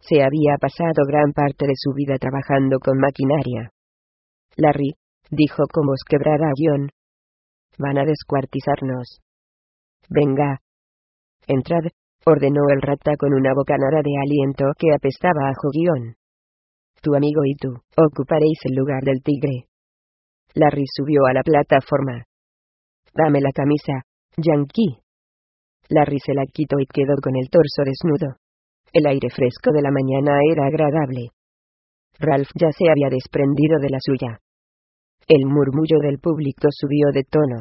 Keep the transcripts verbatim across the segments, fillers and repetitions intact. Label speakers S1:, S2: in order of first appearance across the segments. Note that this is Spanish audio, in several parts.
S1: se había pasado gran parte de su vida trabajando con maquinaria. Larry, dijo con voz quebrada a Guion. Van a descuartizarnos. Venga. Entrad, ordenó el rata con una bocanada de aliento que apestaba a ajo. Guion. Tu amigo y tú, ocuparéis el lugar del tigre. Larry subió a la plataforma. Dame la camisa, Yankee. Larry se la quitó y quedó con el torso desnudo. El aire fresco de la mañana era agradable. Ralph ya se había desprendido de la suya. El murmullo del público subió de tono.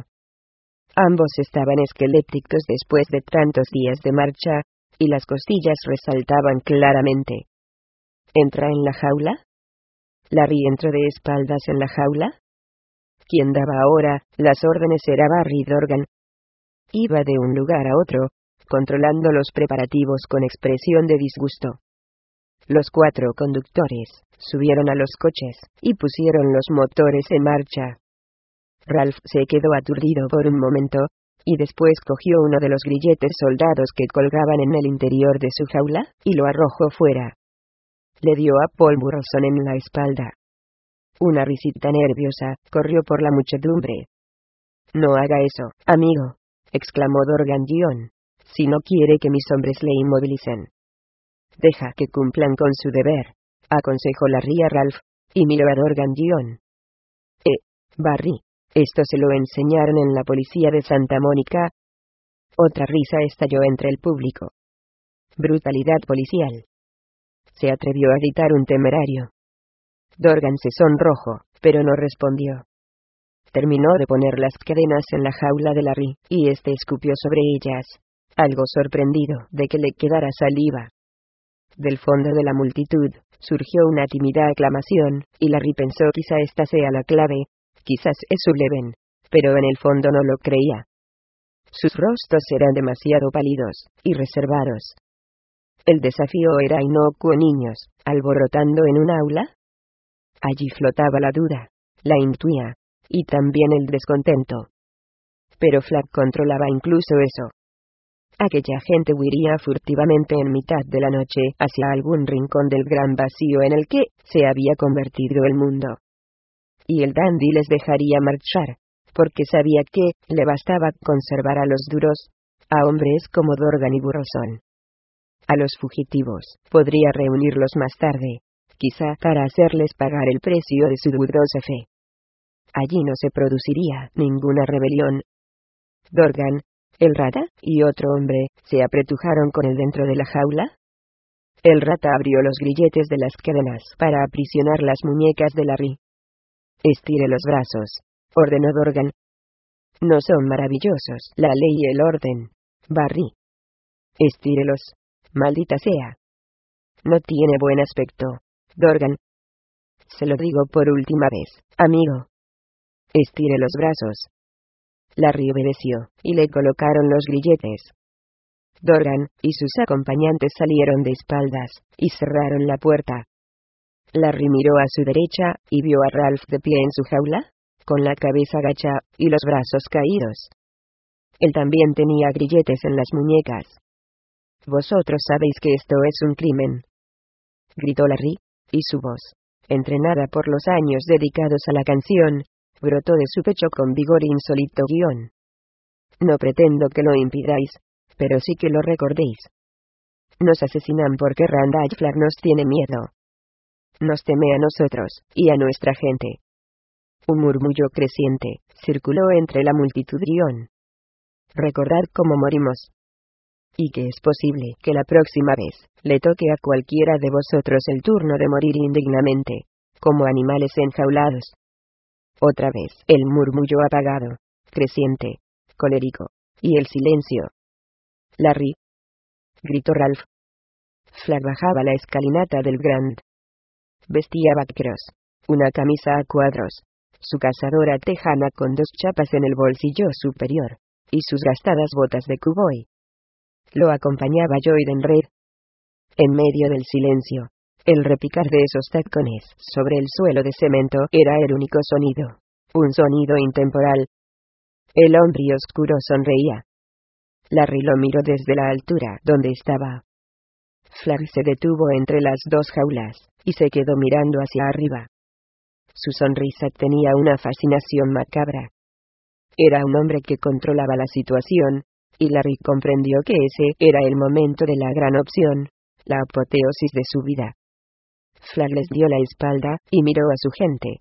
S1: Ambos estaban esqueléticos después de tantos días de marcha, y las costillas resaltaban claramente. ¿Entra en la jaula? ¿Larry entró de espaldas en la jaula? ¿Quién daba ahora las órdenes? Era Barry Dorgan. Iba de un lugar a otro, controlando los preparativos con expresión de disgusto. Los cuatro conductores subieron a los coches y pusieron los motores en marcha. Ralph se quedó aturdido por un momento, y después cogió uno de los grilletes soldados que colgaban en el interior de su jaula, y lo arrojó fuera. Le dio a Paul Burleson en la espalda. Una risita nerviosa corrió por la muchedumbre. No haga eso, amigo, exclamó Dorgan Guion, si no quiere que mis hombres le inmovilicen. Deja que cumplan con su deber, aconsejó Larry a Ralph, y miró a Dorgan Guion. Eh, Barry, esto se lo enseñaron en la policía de Santa Mónica. Otra risa estalló entre el público. Brutalidad policial. Se atrevió a gritar un temerario. Dorgan se sonrojó, pero no respondió. Terminó de poner las cadenas en la jaula de Larry, y este escupió sobre ellas, algo sorprendido de que le quedara saliva. Del fondo de la multitud surgió una tímida aclamación, y Larry pensó quizá esta sea la clave, quizás es Sullivan, pero en el fondo no lo creía. Sus rostros eran demasiado pálidos y reservados. El desafío era inocuo. Niños, alborotando en un aula. Allí flotaba la duda, la intuía, y también el descontento. Pero Flack controlaba incluso eso. Aquella gente huiría furtivamente en mitad de la noche hacia algún rincón del gran vacío en el que se había convertido el mundo. Y el dandy les dejaría marchar, porque sabía que le bastaba conservar a los duros, a hombres como Dorgan y Burleson. A los fugitivos podría reunirlos más tarde, quizá para hacerles pagar el precio de su dudosa fe. Allí no se produciría ninguna rebelión. Dorgan, el rata, y otro hombre, se apretujaron con él dentro de la jaula. El rata abrió los grilletes de las cadenas para aprisionar las muñecas de Larry. Estire los brazos, ordenó Dorgan. No son maravillosos la ley y el orden, Barry. Estírelos, maldita sea. No tiene buen aspecto, Dorgan. Se lo digo por última vez, amigo. Estire los brazos. Larry obedeció, y le colocaron los grilletes. Dorgan y sus acompañantes salieron de espaldas, y cerraron la puerta. Larry miró a su derecha, y vio a Ralph de pie en su jaula, con la cabeza agachada, y los brazos caídos. Él también tenía grilletes en las muñecas. Vosotros sabéis que esto es un crimen, gritó Larry, y su voz, entrenada por los años dedicados a la canción, brotó de su pecho con vigor insólito. Guión. No pretendo que lo impidáis, pero sí que lo recordéis. Nos asesinan porque Randall Flagg nos tiene miedo. Nos teme a nosotros, y a nuestra gente. Un murmullo creciente circuló entre la multitud. Guión. Recordad cómo morimos. Y que es posible que la próxima vez le toque a cualquiera de vosotros el turno de morir indignamente, como animales enjaulados. Otra vez, el murmullo apagado, creciente, colérico, y el silencio. Larry, gritó Ralph. Flagg bajaba la escalinata del Grand. Vestía vaqueros, una camisa a cuadros, su cazadora tejana con dos chapas en el bolsillo superior, y sus gastadas botas de cowboy. Lo acompañaba Lloyd Reed. En medio del silencio, el repicar de esos tacones sobre el suelo de cemento era el único sonido, un sonido intemporal. El hombre oscuro sonreía. Larry lo miró desde la altura donde estaba. Flag se detuvo entre las dos jaulas, y se quedó mirando hacia arriba. Su sonrisa tenía una fascinación macabra. Era un hombre que controlaba la situación, y Larry comprendió que ese era el momento de la gran opción, la apoteosis de su vida. Flag les dio la espalda, y miró a su gente.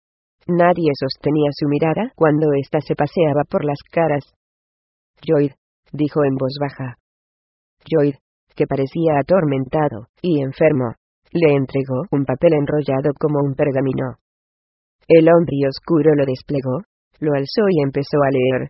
S1: Nadie sostenía su mirada cuando ésta se paseaba por las caras. Lloyd, dijo en voz baja. Lloyd, que parecía atormentado y enfermo, le entregó un papel enrollado como un pergamino. El hombre oscuro lo desplegó, lo alzó y empezó a leer.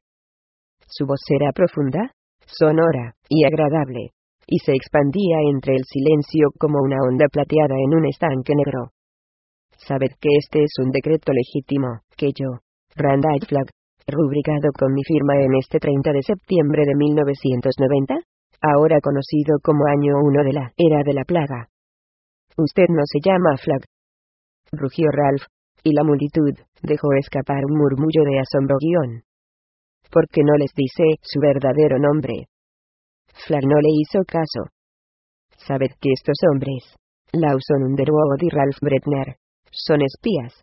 S1: Su voz era profunda, sonora y agradable, y se expandía entre el silencio como una onda plateada en un estanque negro. Sabed que este es un decreto legítimo, que yo, Randall Flagg, he rubricado con mi firma en este treinta de septiembre de mil novecientos noventa, ahora conocido como año uno de la era de la plaga. Usted no se llama Flagg, rugió Ralph, y la multitud dejó escapar un murmullo de asombro guión. ¿Por qué no les dice su verdadero nombre? Flagg no le hizo caso. Sabed que estos hombres, Lawson Underwood y Ralph Bretner, son espías.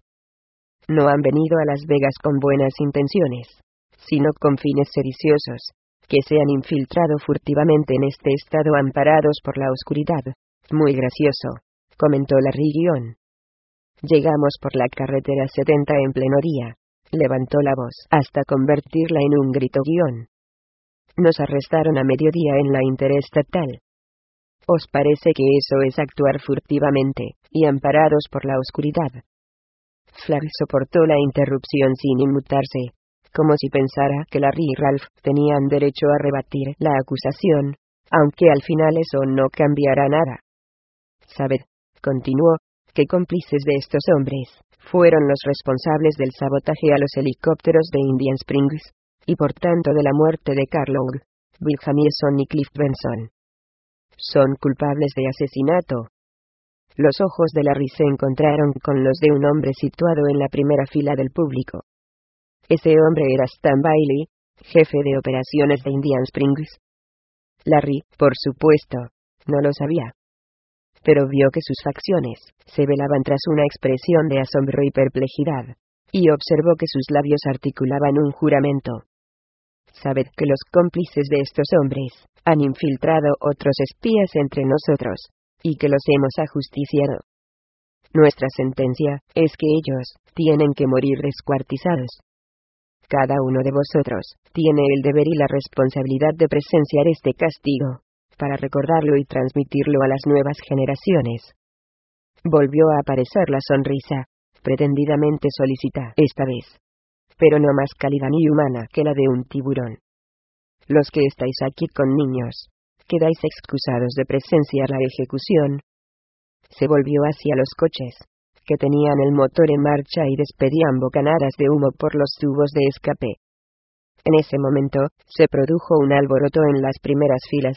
S1: No han venido a Las Vegas con buenas intenciones, sino con fines sediciosos, que se han infiltrado furtivamente en este estado amparados por la oscuridad. Muy gracioso, comentó Larry guión. Llegamos por la carretera setenta en pleno día, levantó la voz hasta convertirla en un grito guión. Nos arrestaron a mediodía en la interestatal. ¿Os parece que eso es actuar furtivamente, y amparados por la oscuridad? Flagg soportó la interrupción sin inmutarse, como si pensara que Larry y Ralph tenían derecho a rebatir la acusación, aunque al final eso no cambiará nada. Sabed, continuó, que cómplices de estos hombres fueron los responsables del sabotaje a los helicópteros de Indian Springs, y por tanto de la muerte de Carl Long, Bill Jamieson y Cliff Benson. Son culpables de asesinato. Los ojos de Larry se encontraron con los de un hombre situado en la primera fila del público. Ese hombre era Stan Bailey, jefe de operaciones de Indian Springs. Larry, por supuesto, no lo sabía. Pero vio que sus facciones se velaban tras una expresión de asombro y perplejidad, y observó que sus labios articulaban un juramento. Sabed que los cómplices de estos hombres han infiltrado otros espías entre nosotros, y que los hemos ajusticiado. Nuestra sentencia es que ellos tienen que morir descuartizados. Cada uno de vosotros tiene el deber y la responsabilidad de presenciar este castigo, para recordarlo y transmitirlo a las nuevas generaciones. Volvió a aparecer la sonrisa, pretendidamente solicita esta vez, pero no más cálida ni humana que la de un tiburón. Los que estáis aquí con niños, quedáis excusados de presenciar la ejecución. Se volvió hacia los coches, que tenían el motor en marcha y despedían bocanadas de humo por los tubos de escape. En ese momento, se produjo un alboroto en las primeras filas.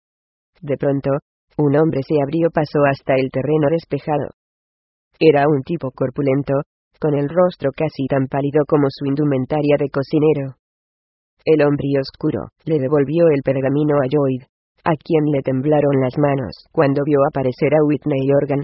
S1: De pronto, un hombre se abrió paso hasta el terreno despejado. Era un tipo corpulento, con el rostro casi tan pálido como su indumentaria de cocinero. El hombre oscuro le devolvió el pergamino a Lloyd, a quien le temblaron las manos cuando vio aparecer a Whitney Organ.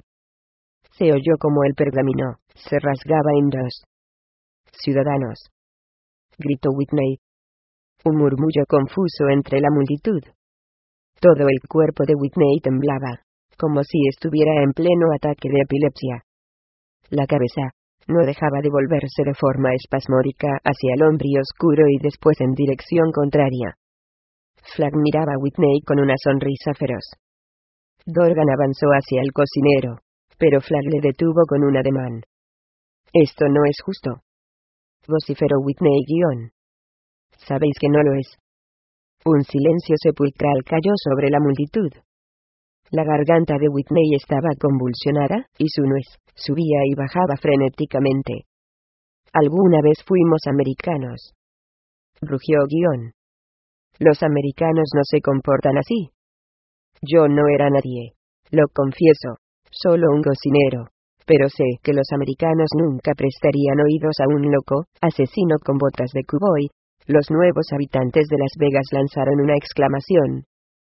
S1: Se oyó como el pergamino se rasgaba en dos. «Ciudadanos», gritó Whitney. Un murmullo confuso entre la multitud. Todo el cuerpo de Whitney temblaba, como si estuviera en pleno ataque de epilepsia. La cabeza no dejaba de volverse de forma espasmódica hacia el hombre oscuro y después en dirección contraria. Flagg miraba a Whitney con una sonrisa feroz. Dorgan avanzó hacia el cocinero, pero Flagg le detuvo con un ademán. «Esto no es justo», vociferó Whitney guión. «Sabéis que no lo es». Un silencio sepulcral cayó sobre la multitud. La garganta de Whitney estaba convulsionada, y su nuez subía y bajaba frenéticamente. «Alguna vez fuimos americanos», rugió guión. «Los americanos no se comportan así». «Yo no era nadie, lo confieso, solo un cocinero, pero sé que los americanos nunca prestarían oídos a un loco asesino con botas de cowboy». Los nuevos habitantes de Las Vegas lanzaron una exclamación.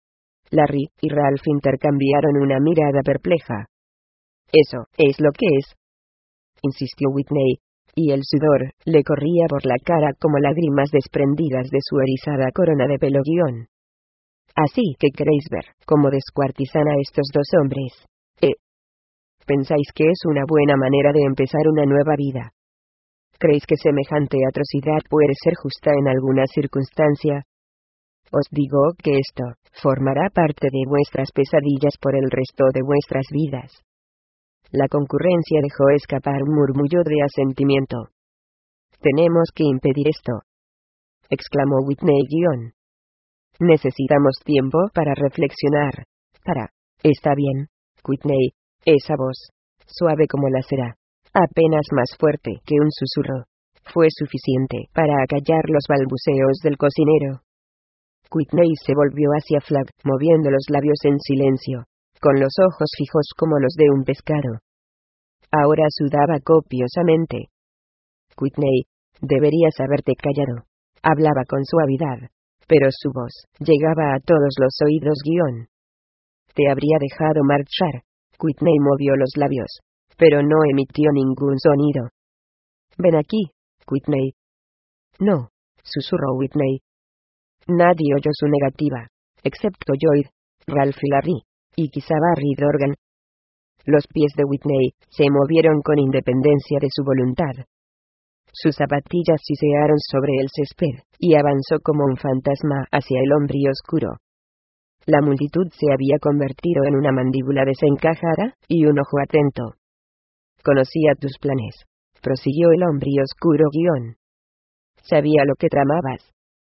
S1: Larry y Ralph intercambiaron una mirada perpleja. «Eso es lo que es», insistió Whitney, y el sudor le corría por la cara como lágrimas desprendidas de su erizada corona de pelo guión. «Así que queréis ver cómo descuartizan a estos dos hombres. ¿Eh? ¿Pensáis que es una buena manera de empezar una nueva vida? ¿Creéis que semejante atrocidad puede ser justa en alguna circunstancia? Os digo que esto formará parte de vuestras pesadillas por el resto de vuestras vidas». La concurrencia dejó escapar un murmullo de asentimiento. «Tenemos que impedir esto», exclamó Whitney guión. «Necesitamos tiempo para reflexionar. Para. Está bien, Whitney». Esa voz, suave como la cera, apenas más fuerte que un susurro, fue suficiente para acallar los balbuceos del cocinero. Whitney se volvió hacia Flagg, moviendo los labios en silencio, con los ojos fijos como los de un pescado. Ahora sudaba copiosamente. «Whitney, deberías haberte callado», hablaba con suavidad, pero su voz llegaba a todos los oídos guión. «Te habría dejado marchar». Whitney movió los labios, pero no emitió ningún sonido. «Ven aquí, Whitney». «No», susurró Whitney. Nadie oyó su negativa, excepto Lloyd, Ralph y Larry, y quizá Barry Dorgan. Los pies de Whitney se movieron con independencia de su voluntad. Sus zapatillas sisearon sobre el césped, y avanzó como un fantasma hacia el hombre oscuro. La multitud se había convertido en una mandíbula desencajada, y un ojo atento. «Conocía tus planes», prosiguió el hombre oscuro guión. «Sabía lo que tramabas.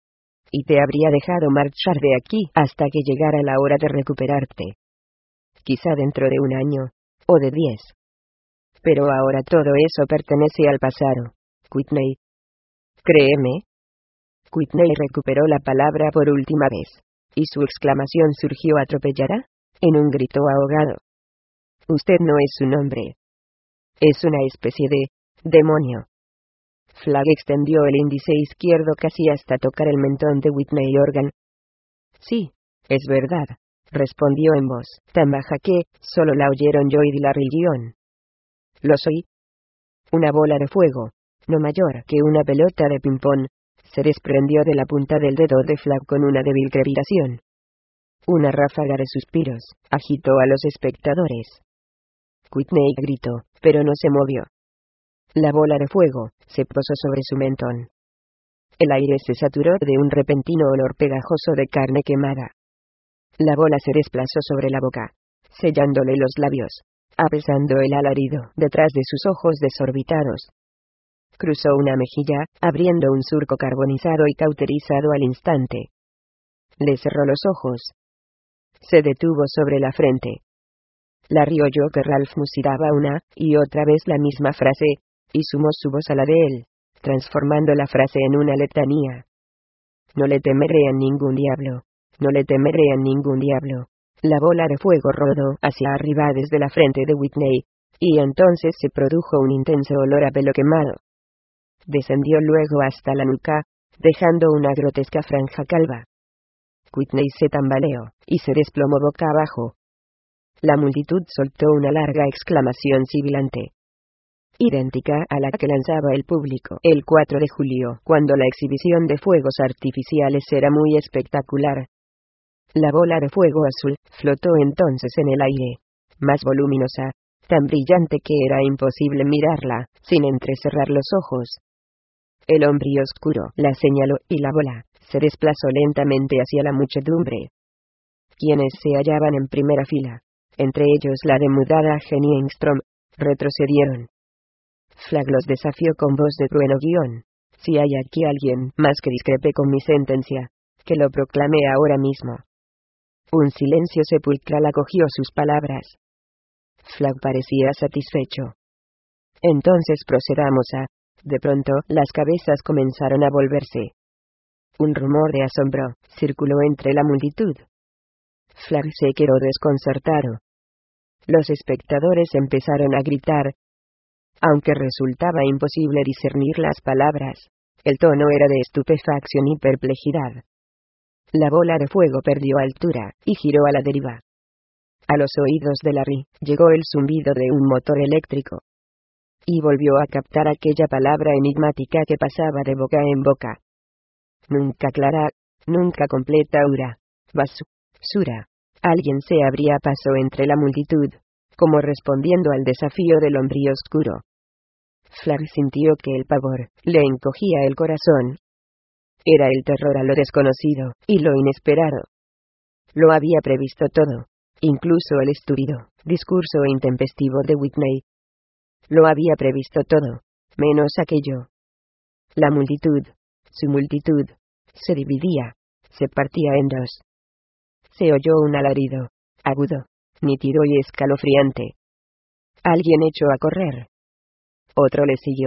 S1: Y te habría dejado marchar de aquí hasta que llegara la hora de recuperarte. Quizá dentro de un año, o de diez. Pero ahora todo eso pertenece al pasado, Whitney. Créeme». Whitney recuperó la palabra por última vez, y su exclamación surgió atropellada, en un grito ahogado. «Usted no es un hombre. Es una especie de demonio». Flagg extendió el índice izquierdo casi hasta tocar el mentón de Whitney Organ. «Sí, es verdad», respondió en voz tan baja que solo la oyeron Lloyd y Larry guión. «Lo soy». Una bola de fuego, no mayor que una pelota de ping-pong, se desprendió de la punta del dedo de Flagg con una débil crepitación. Una ráfaga de suspiros agitó a los espectadores. Whitney gritó, pero no se movió. La bola de fuego se posó sobre su mentón. El aire se saturó de un repentino olor pegajoso de carne quemada. La bola se desplazó sobre la boca, sellándole los labios, apesando el alarido detrás de sus ojos desorbitados. Cruzó una mejilla, abriendo un surco carbonizado y cauterizado al instante. Le cerró los ojos. Se detuvo sobre la frente. Larry oyó que Ralph musitaba una y otra vez la misma frase, y sumó su voz a la de él, transformando la frase en una letanía. «No le temeré a ningún diablo, no le temeré a ningún diablo». La bola de fuego rodó hacia arriba desde la frente de Whitney, y entonces se produjo un intenso olor a pelo quemado. Descendió luego hasta la nuca, dejando una grotesca franja calva. Whitney se tambaleó, y se desplomó boca abajo. La multitud soltó una larga exclamación sibilante, idéntica a la que lanzaba el público el cuatro de julio, cuando la exhibición de fuegos artificiales era muy espectacular. La bola de fuego azul flotó entonces en el aire, más voluminosa, tan brillante que era imposible mirarla, sin entrecerrar los ojos. El hombre oscuro la señaló y la bola se desplazó lentamente hacia la muchedumbre. Quienes se hallaban en primera fila, entre ellos la demudada Jenny Engstrom, retrocedieron. Flagg los desafió con voz de trueno guión. «Si hay aquí alguien más que discrepe con mi sentencia, que lo proclame ahora mismo». Un silencio sepulcral acogió sus palabras. Flagg parecía satisfecho. «Entonces procedamos a...». De pronto, las cabezas comenzaron a volverse. Un rumor de asombro circuló entre la multitud. Flagg se quedó desconcertado. Los espectadores empezaron a gritar. Aunque resultaba imposible discernir las palabras, el tono era de estupefacción y perplejidad. La bola de fuego perdió altura, y giró a la deriva. A los oídos de Larry, llegó el zumbido de un motor eléctrico. Y volvió a captar aquella palabra enigmática que pasaba de boca en boca. Nunca clara, nunca completa ura, basura. Alguien se abría paso entre la multitud, como respondiendo al desafío del hombre oscuro. Flag sintió que el pavor le encogía el corazón. Era el terror a lo desconocido, y lo inesperado. Lo había previsto todo, incluso el estúpido discurso intempestivo de Whitney. Lo había previsto todo, menos aquello. La multitud, su multitud, se dividía, se partía en dos. Se oyó un alarido, agudo, nítido y escalofriante. Alguien echó a correr. Otro le siguió.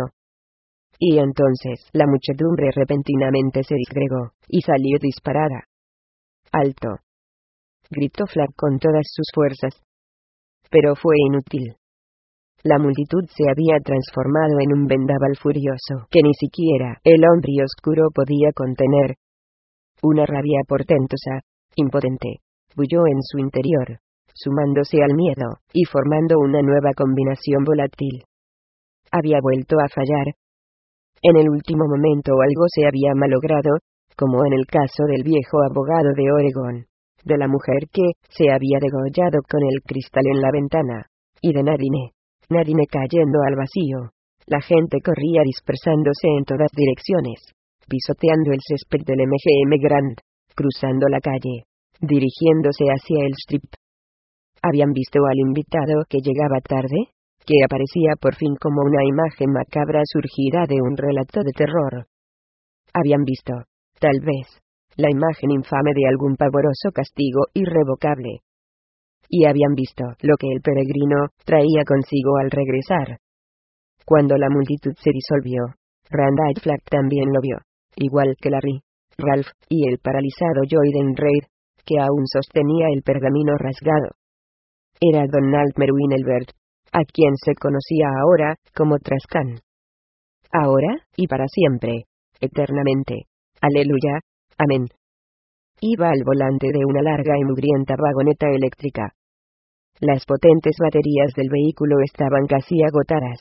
S1: Y entonces la muchedumbre repentinamente se disgregó, y salió disparada. ¡Alto!, gritó Flag con todas sus fuerzas. Pero fue inútil. La multitud se había transformado en un vendaval furioso que ni siquiera el hombre oscuro podía contener. Una rabia portentosa, impotente, bulló en su interior, sumándose al miedo, y formando una nueva combinación volátil. Había vuelto a fallar. En el último momento algo se había malogrado, como en el caso del viejo abogado de Oregón, de la mujer que se había degollado con el cristal en la ventana, y de Nadine. Nadine cayendo al vacío. La gente corría dispersándose en todas direcciones, pisoteando el césped del M G M Grand, cruzando la calle, dirigiéndose hacia el strip. ¿Habían visto al invitado que llegaba tarde? Que aparecía por fin como una imagen macabra surgida de un relato de terror. Habían visto, tal vez, la imagen infame de algún pavoroso castigo irrevocable. Y habían visto lo que el peregrino traía consigo al regresar. Cuando la multitud se disolvió, Randall Flagg también lo vio, igual que Larry, Ralph, y el paralizado Joyden Reid, que aún sostenía el pergamino rasgado. Era Donald Merwin Elbert, a quien se conocía ahora como Trascan. Ahora, y para siempre, eternamente. Aleluya, amén. Iba al volante de una larga y mugrienta vagoneta eléctrica. Las potentes baterías del vehículo estaban casi agotadas.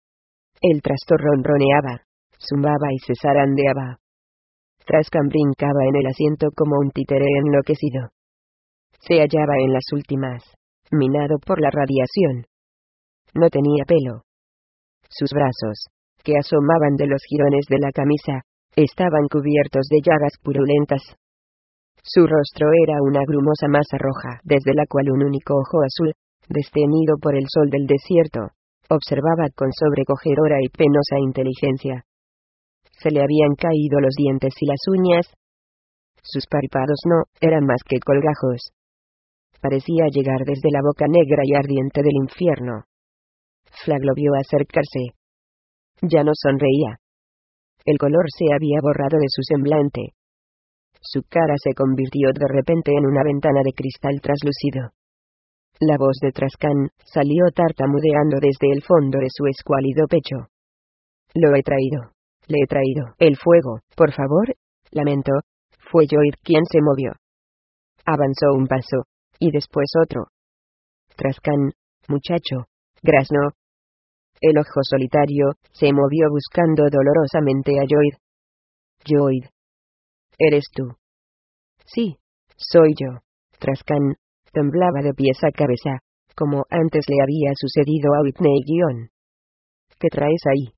S1: El trastor ronroneaba, zumbaba y se zarandeaba. Trascan brincaba en el asiento como un títere enloquecido. Se hallaba en las últimas, minado por la radiación. No tenía pelo. Sus brazos, que asomaban de los jirones de la camisa, estaban cubiertos de llagas purulentas. Su rostro era una grumosa masa roja, desde la cual un único ojo azul, desteñido por el sol del desierto, observaba con sobrecogedora y penosa inteligencia. Se le habían caído los dientes y las uñas. Sus párpados no eran más que colgajos. Parecía llegar desde la boca negra y ardiente del infierno. Flagg lo vio acercarse. Ya no sonreía. El color se había borrado de su semblante. Su cara se convirtió de repente en una ventana de cristal traslúcido. La voz de Trascan salió tartamudeando desde el fondo de su escuálido pecho. Lo he traído. Le he traído. El fuego, por favor, lamentó. Fue Lloyd quien se movió. Avanzó un paso, y después otro. Trascan, muchacho, graznó. El ojo solitario se movió buscando dolorosamente a Lloyd. Lloyd. ¿Eres tú? Sí, soy yo. Trascan temblaba de pies a cabeza, como antes le había sucedido a Whitney guión. ¿Qué traes ahí?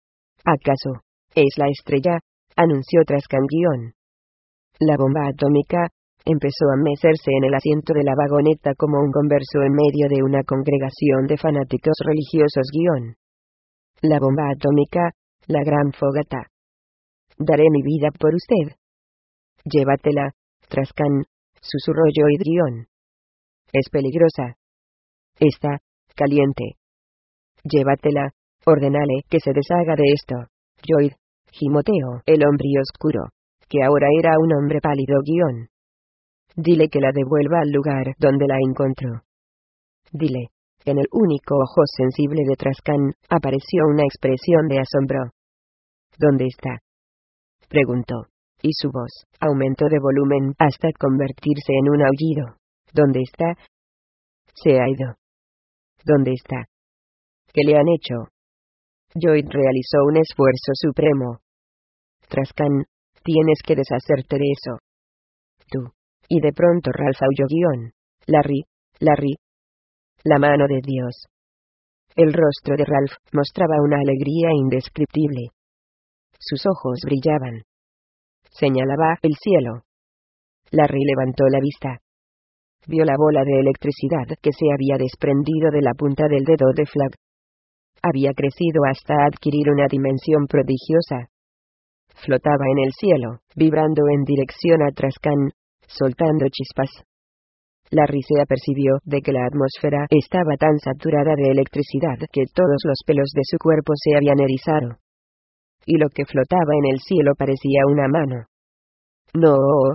S1: ¿Acaso es la estrella? Anunció Trascan guión. La bomba atómica empezó a mecerse en el asiento de la vagoneta como un converso en medio de una congregación de fanáticos religiosos guión. La bomba atómica, la gran fogata. Daré mi vida por usted. Llévatela, Trascan, susurró Lloyd guión. Es peligrosa. Está caliente. Llévatela, ordénale que se deshaga de esto. Lloyd, gimoteó el hombre oscuro, que ahora era un hombre pálido guión. Dile que la devuelva al lugar donde la encontró. Dile. En el único ojo sensible de Trascan apareció una expresión de asombro. ¿Dónde está? Preguntó. y su voz aumentó de volumen hasta convertirse en un aullido. ¿Dónde está? Se ha ido. ¿Dónde está? ¿Qué le han hecho? Lloyd realizó un esfuerzo supremo. Trascan, tienes que deshacerte de eso. Tú. Y de pronto Ralph aulló guión. Larry, Larry. La mano de Dios. El rostro de Ralph mostraba una alegría indescriptible. Sus ojos brillaban. Señalaba el cielo. Larry levantó la vista. Vio la bola de electricidad que se había desprendido de la punta del dedo de Flagg. Había crecido hasta adquirir una dimensión prodigiosa. Flotaba en el cielo, vibrando en dirección a Trascan, soltando chispas. Larry se apercibió de que la atmósfera estaba tan saturada de electricidad que todos los pelos de su cuerpo se habían erizado. Y lo que flotaba en el cielo parecía una mano. ¡No!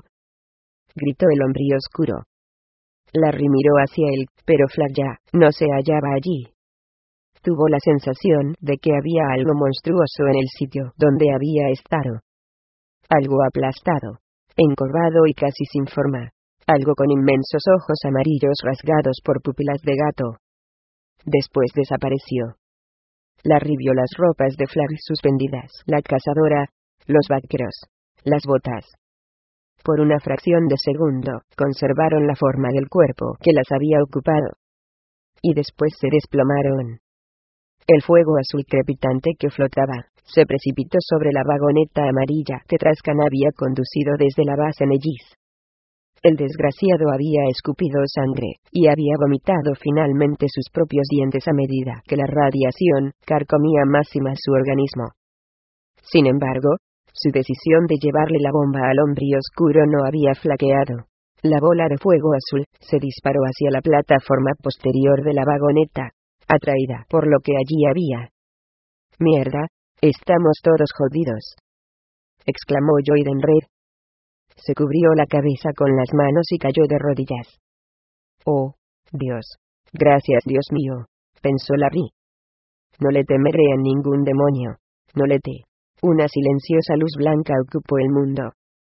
S1: Gritó el hombre oscuro. Larry miró hacia él, pero Flagg ya no se hallaba allí. Tuvo la sensación de que había algo monstruoso en el sitio donde había estado. Algo aplastado, encorvado y casi sin forma. Algo con inmensos ojos amarillos rasgados por pupilas de gato. Después desapareció. Larry vio las ropas de Flagg suspendidas, la cazadora, los vaqueros, las botas. Por una fracción de segundo, conservaron la forma del cuerpo que las había ocupado. Y después se desplomaron. El fuego azul crepitante que flotaba, se precipitó sobre la vagoneta amarilla que Trascan había conducido desde la base Nellis. El desgraciado había escupido sangre, y había vomitado finalmente sus propios dientes a medida que la radiación carcomía más y más su organismo. Sin embargo, su decisión de llevarle la bomba al hombre oscuro no había flaqueado. La bola de fuego azul se disparó hacia la plataforma posterior de la vagoneta, atraída por lo que allí había. «Mierda, estamos todos jodidos», exclamó Lloyd en red. Se cubrió la cabeza con las manos y cayó de rodillas. «Oh, Dios. Gracias, Dios mío», pensó Larry. «No le temeré a ningún demonio. No le te». Una silenciosa luz blanca ocupó el mundo.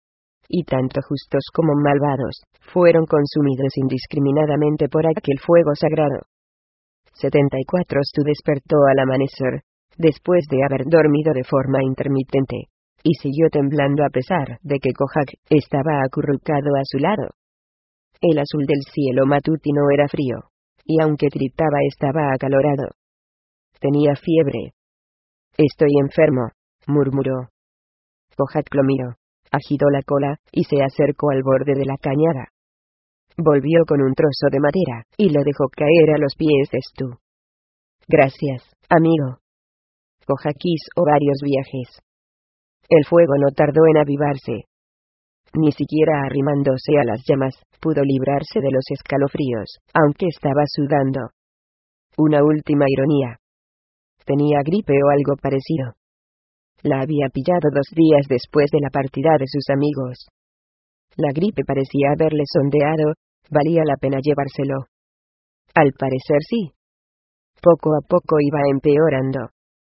S1: Y tanto justos como malvados fueron consumidos indiscriminadamente por aquel fuego sagrado. setenta y cuatro Stu despertó al amanecer, después de haber dormido de forma intermitente, y siguió temblando a pesar de que Kojak estaba acurrucado a su lado. El azul del cielo matutino era frío, y aunque tiritaba estaba acalorado. Tenía fiebre. «Estoy enfermo», murmuró. Kojak lo miró, agitó la cola, y se acercó al borde de la cañada. Volvió con un trozo de madera, y lo dejó caer a los pies de Stu. «Gracias, amigo». Kojak hizo varios viajes. El fuego no tardó en avivarse. Ni siquiera arrimándose a las llamas, pudo librarse de los escalofríos, aunque estaba sudando. Una última ironía. Tenía gripe o algo parecido. La había pillado dos días después de la partida de sus amigos. La gripe parecía haberle sondeado, valía la pena llevárselo. Al parecer sí. Poco a poco iba empeorando.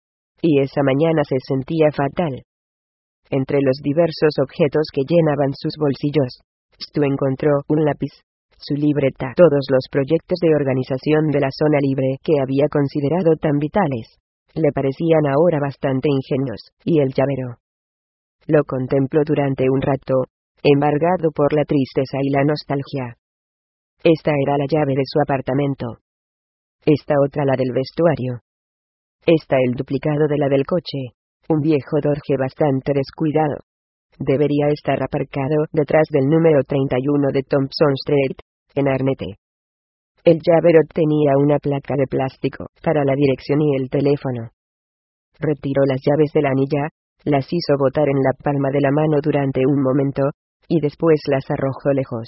S1: Y esa mañana se sentía fatal. Entre los diversos objetos que llenaban sus bolsillos, Stu encontró un lápiz, su libreta, todos los proyectos de organización de la zona libre que había considerado tan vitales. Le parecían ahora bastante ingenuos, y el llavero. Lo contempló durante un rato, embargado por la tristeza y la nostalgia. Esta era la llave de su apartamento. Esta otra la del vestuario. Esta el duplicado de la del coche, un viejo Dodge bastante descuidado. Debería estar aparcado detrás del número treinta y uno de Thompson Street, en Arnette. El llavero tenía una placa de plástico para la dirección y el teléfono. Retiró las llaves de la anilla, las hizo botar en la palma de la mano durante un momento, y después las arrojó lejos.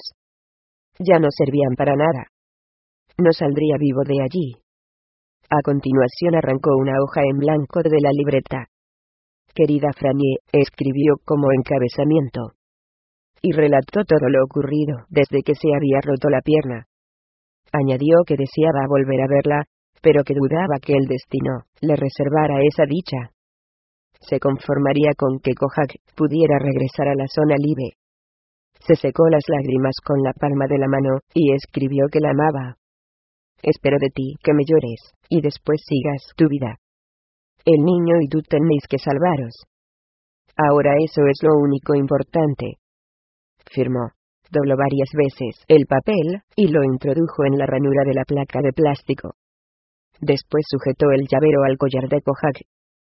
S1: Ya no servían para nada. No saldría vivo de allí. A continuación arrancó una hoja en blanco de la libreta. «Querida Franny», escribió como encabezamiento. Y relató todo lo ocurrido desde que se había roto la pierna. Añadió que deseaba volver a verla, pero que dudaba que el destino le reservara esa dicha. se conformaría con que Kojak pudiera regresar a la zona libre. Se secó las lágrimas con la palma de la mano, y escribió que la amaba. Espero de ti que me llores, y después sigas tu vida. El niño y tú tenéis que salvaros. Ahora eso es lo único importante. Firmó. Dobló varias veces el papel, y lo introdujo en la ranura de la placa de plástico. Después sujetó el llavero al collar de Kojak.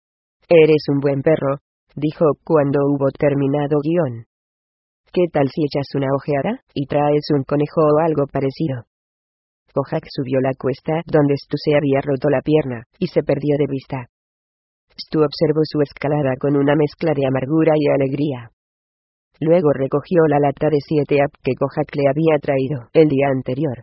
S1: Eres un buen perro, dijo cuando hubo terminado guión. ¿Qué tal si echas una ojeada, y traes un conejo o algo parecido? Kojak subió la cuesta donde Stu se había roto la pierna, y se perdió de vista. Stu observó su escalada con una mezcla de amargura y alegría. Luego recogió la lata de siete up que Kojak le había traído el día anterior.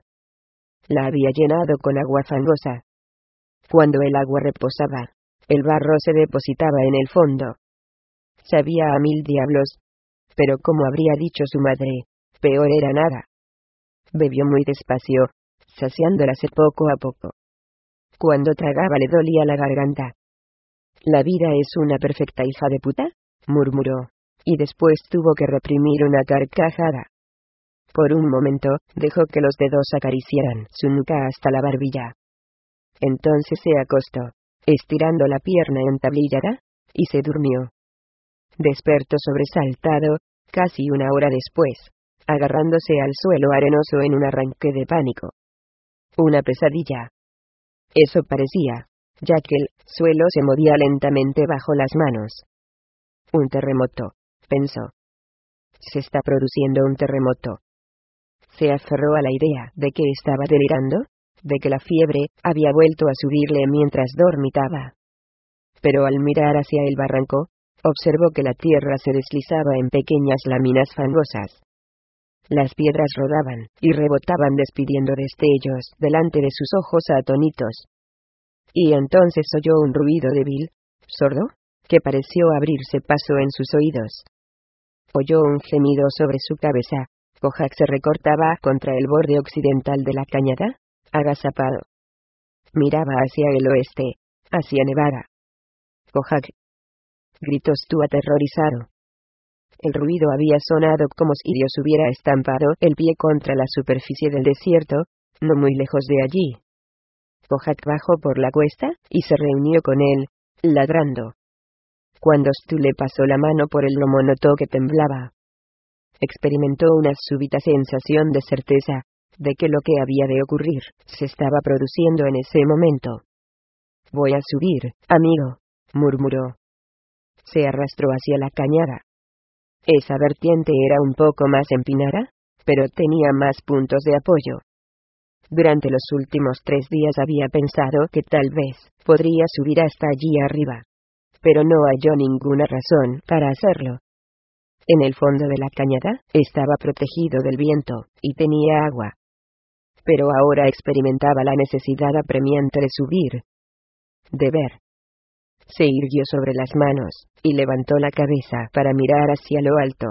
S1: La había llenado con agua fangosa. Cuando el agua reposaba, el barro se depositaba en el fondo. Sabía a mil diablos, pero como habría dicho su madre, peor era nada. Bebió muy despacio, saciando la sed poco a poco. Cuando tragaba le dolía la garganta. ¿La vida es una perfecta hija de puta?, murmuró, y después tuvo que reprimir una carcajada. Por un momento, dejó que los dedos acariciaran su nuca hasta la barbilla. Entonces se acostó, estirando la pierna entablillada, y se durmió. Despertó sobresaltado, casi una hora después, agarrándose al suelo arenoso en un arranque de pánico. Una pesadilla. Eso parecía, ya que el suelo se movía lentamente bajo las manos. Un terremoto, pensó. Se está produciendo un terremoto. Se aferró a la idea de que estaba delirando, de que la fiebre había vuelto a subirle mientras dormitaba. Pero al mirar hacia el barranco, observó que la tierra se deslizaba en pequeñas láminas fangosas. Las piedras rodaban y rebotaban despidiendo destellos delante de sus ojos atónitos. Y entonces oyó un ruido débil, sordo, que pareció abrirse paso en sus oídos. Oyó un gemido sobre su cabeza. Kojak se recortaba contra el borde occidental de la cañada, agazapado. Miraba hacia el oeste, hacia Nevada. Kojak, gritó Stu aterrorizado. El ruido había sonado como si Dios hubiera estampado el pie contra la superficie del desierto, no muy lejos de allí. Kojak bajó por la cuesta, y se reunió con él, ladrando. Cuando Stu le pasó la mano por el lomo notó que temblaba. Experimentó una súbita sensación de certeza, de que lo que había de ocurrir, se estaba produciendo en ese momento. Voy a subir, amigo, murmuró. Se arrastró hacia la cañada. Esa vertiente era un poco más empinada, pero tenía más puntos de apoyo. Durante los últimos tres días había pensado que tal vez podría subir hasta allí arriba, pero no halló ninguna razón para hacerlo. En el fondo de la cañada, estaba protegido del viento, y tenía agua. Pero ahora experimentaba la necesidad apremiante de subir. De ver. Se irguió sobre las manos, y levantó la cabeza para mirar hacia lo alto.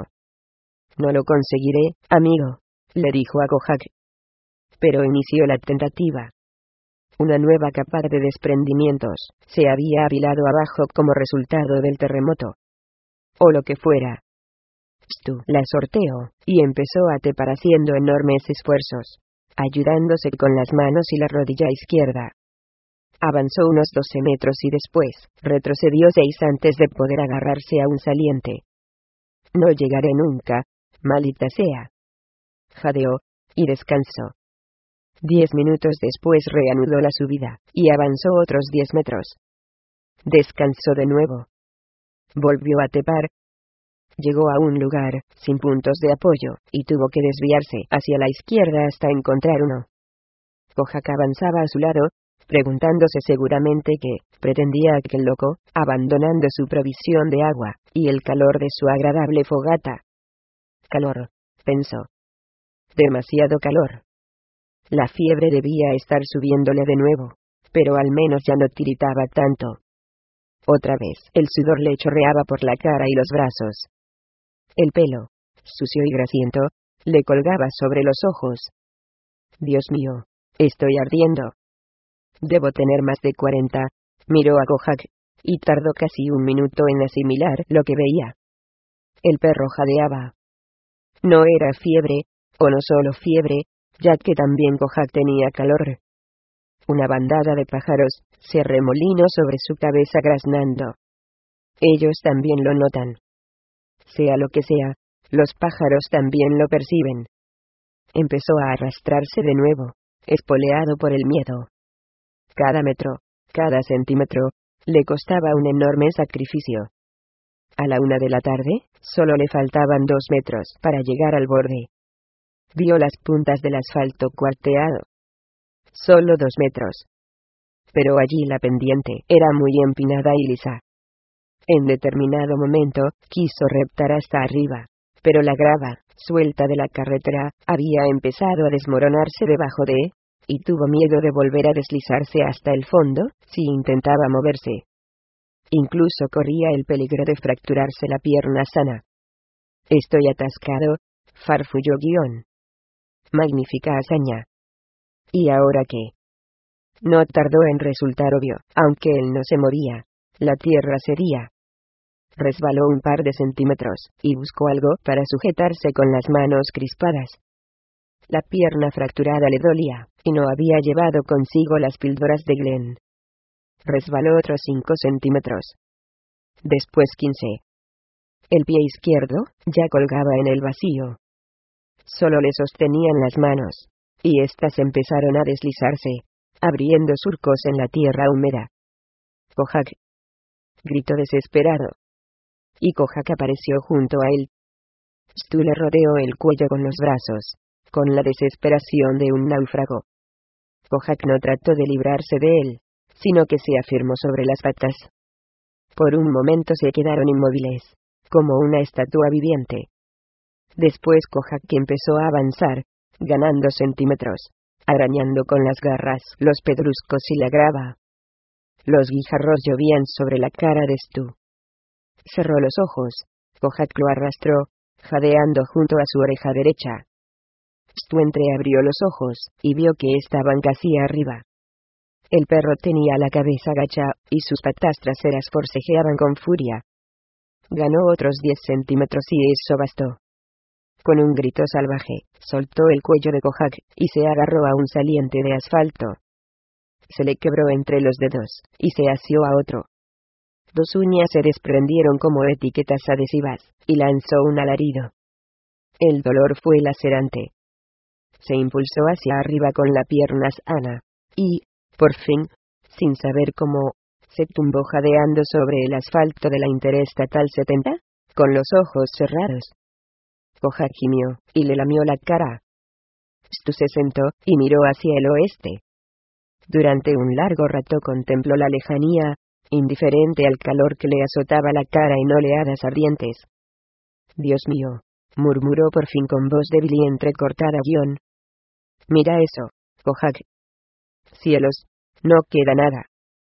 S1: No lo conseguiré, amigo, le dijo a Kojak. Pero inició la tentativa. Una nueva capa de desprendimientos se había apilado abajo como resultado del terremoto. O lo que fuera. Stu la sorteó, y empezó a trepar haciendo enormes esfuerzos, ayudándose con las manos y la rodilla izquierda. Avanzó unos doce metros y después, retrocedió seis antes de poder agarrarse a un saliente. No llegaré nunca, maldita sea. Jadeó, y descansó. Diez minutos después reanudó la subida, y avanzó otros diez metros. Descansó de nuevo. Volvió a trepar. Llegó a un lugar, sin puntos de apoyo, y tuvo que desviarse hacia la izquierda hasta encontrar uno. Kojak avanzaba a su lado, preguntándose seguramente qué pretendía aquel loco, abandonando su provisión de agua, y el calor de su agradable fogata. Calor, pensó. Demasiado calor. La fiebre debía estar subiéndole de nuevo, pero al menos ya no tiritaba tanto. Otra vez, el sudor le chorreaba por la cara y los brazos. El pelo, sucio y grasiento, le colgaba sobre los ojos. Dios mío, estoy ardiendo. Debo tener más de cuarenta, miró a Kojak, y tardó casi un minuto en asimilar lo que veía. El perro jadeaba. No era fiebre, o no solo fiebre, ya que también Kojak tenía calor. Una bandada de pájaros se arremolinó sobre su cabeza graznando. Ellos también lo notan. Sea lo que sea, los pájaros también lo perciben. Empezó a arrastrarse de nuevo, espoleado por el miedo. Cada metro, cada centímetro, le costaba un enorme sacrificio. A la una de la tarde, solo le faltaban dos metros para llegar al borde. Vio las puntas del asfalto cuarteado. Solo dos metros. Pero allí la pendiente era muy empinada y lisa. En determinado momento, quiso reptar hasta arriba, pero la grava, suelta de la carretera, había empezado a desmoronarse debajo de, y tuvo miedo de volver a deslizarse hasta el fondo, si intentaba moverse. Incluso corría el peligro de fracturarse la pierna sana. Estoy atascado, farfulló guión. Magnífica hazaña. ¿Y ahora qué? No tardó en resultar obvio, aunque él no se movía, la tierra cedía. Resbaló un par de centímetros, y buscó algo para sujetarse con las manos crispadas. La pierna fracturada le dolía, y no había llevado consigo las píldoras de Glenn. Resbaló otros cinco centímetros. Después quince. El pie izquierdo ya colgaba en el vacío. Solo le sostenían las manos, y éstas empezaron a deslizarse, abriendo surcos en la tierra húmeda. Kojak, gritó desesperado. Y Kojak apareció junto a él. Stu le rodeó el cuello con los brazos, con la desesperación de un náufrago. Kojak no trató de librarse de él, sino que se afirmó sobre las patas. Por un momento se quedaron inmóviles, como una estatua viviente. Después Kojak empezó a avanzar, ganando centímetros, arañando con las garras los pedruscos y la grava. Los guijarros llovían sobre la cara de Stu. Cerró los ojos. Kojak lo arrastró, jadeando junto a su oreja derecha. Stu entreabrió los ojos, y vio que estaban casi arriba. El perro tenía la cabeza gacha, y sus patas traseras forcejeaban con furia. Ganó otros diez centímetros y eso bastó. Con un grito salvaje, soltó el cuello de Kojak, y se agarró a un saliente de asfalto. Se le quebró entre los dedos, y se asió a otro. Dos uñas se desprendieron como etiquetas adhesivas, y lanzó un alarido. El dolor fue lacerante. Se impulsó hacia arriba con la pierna sana, y, por fin, sin saber cómo, se tumbó jadeando sobre el asfalto de la Interestatal setenta, con los ojos cerrados. Kojak gimió, y le lamió la cara. Stu se sentó, y miró hacia el oeste. Durante un largo rato contempló la lejanía, indiferente al calor que le azotaba la cara en oleadas ardientes. Dios mío, murmuró por fin con voz débil y entrecortada guión. Mira eso, Kojak. Cielos, no queda nada.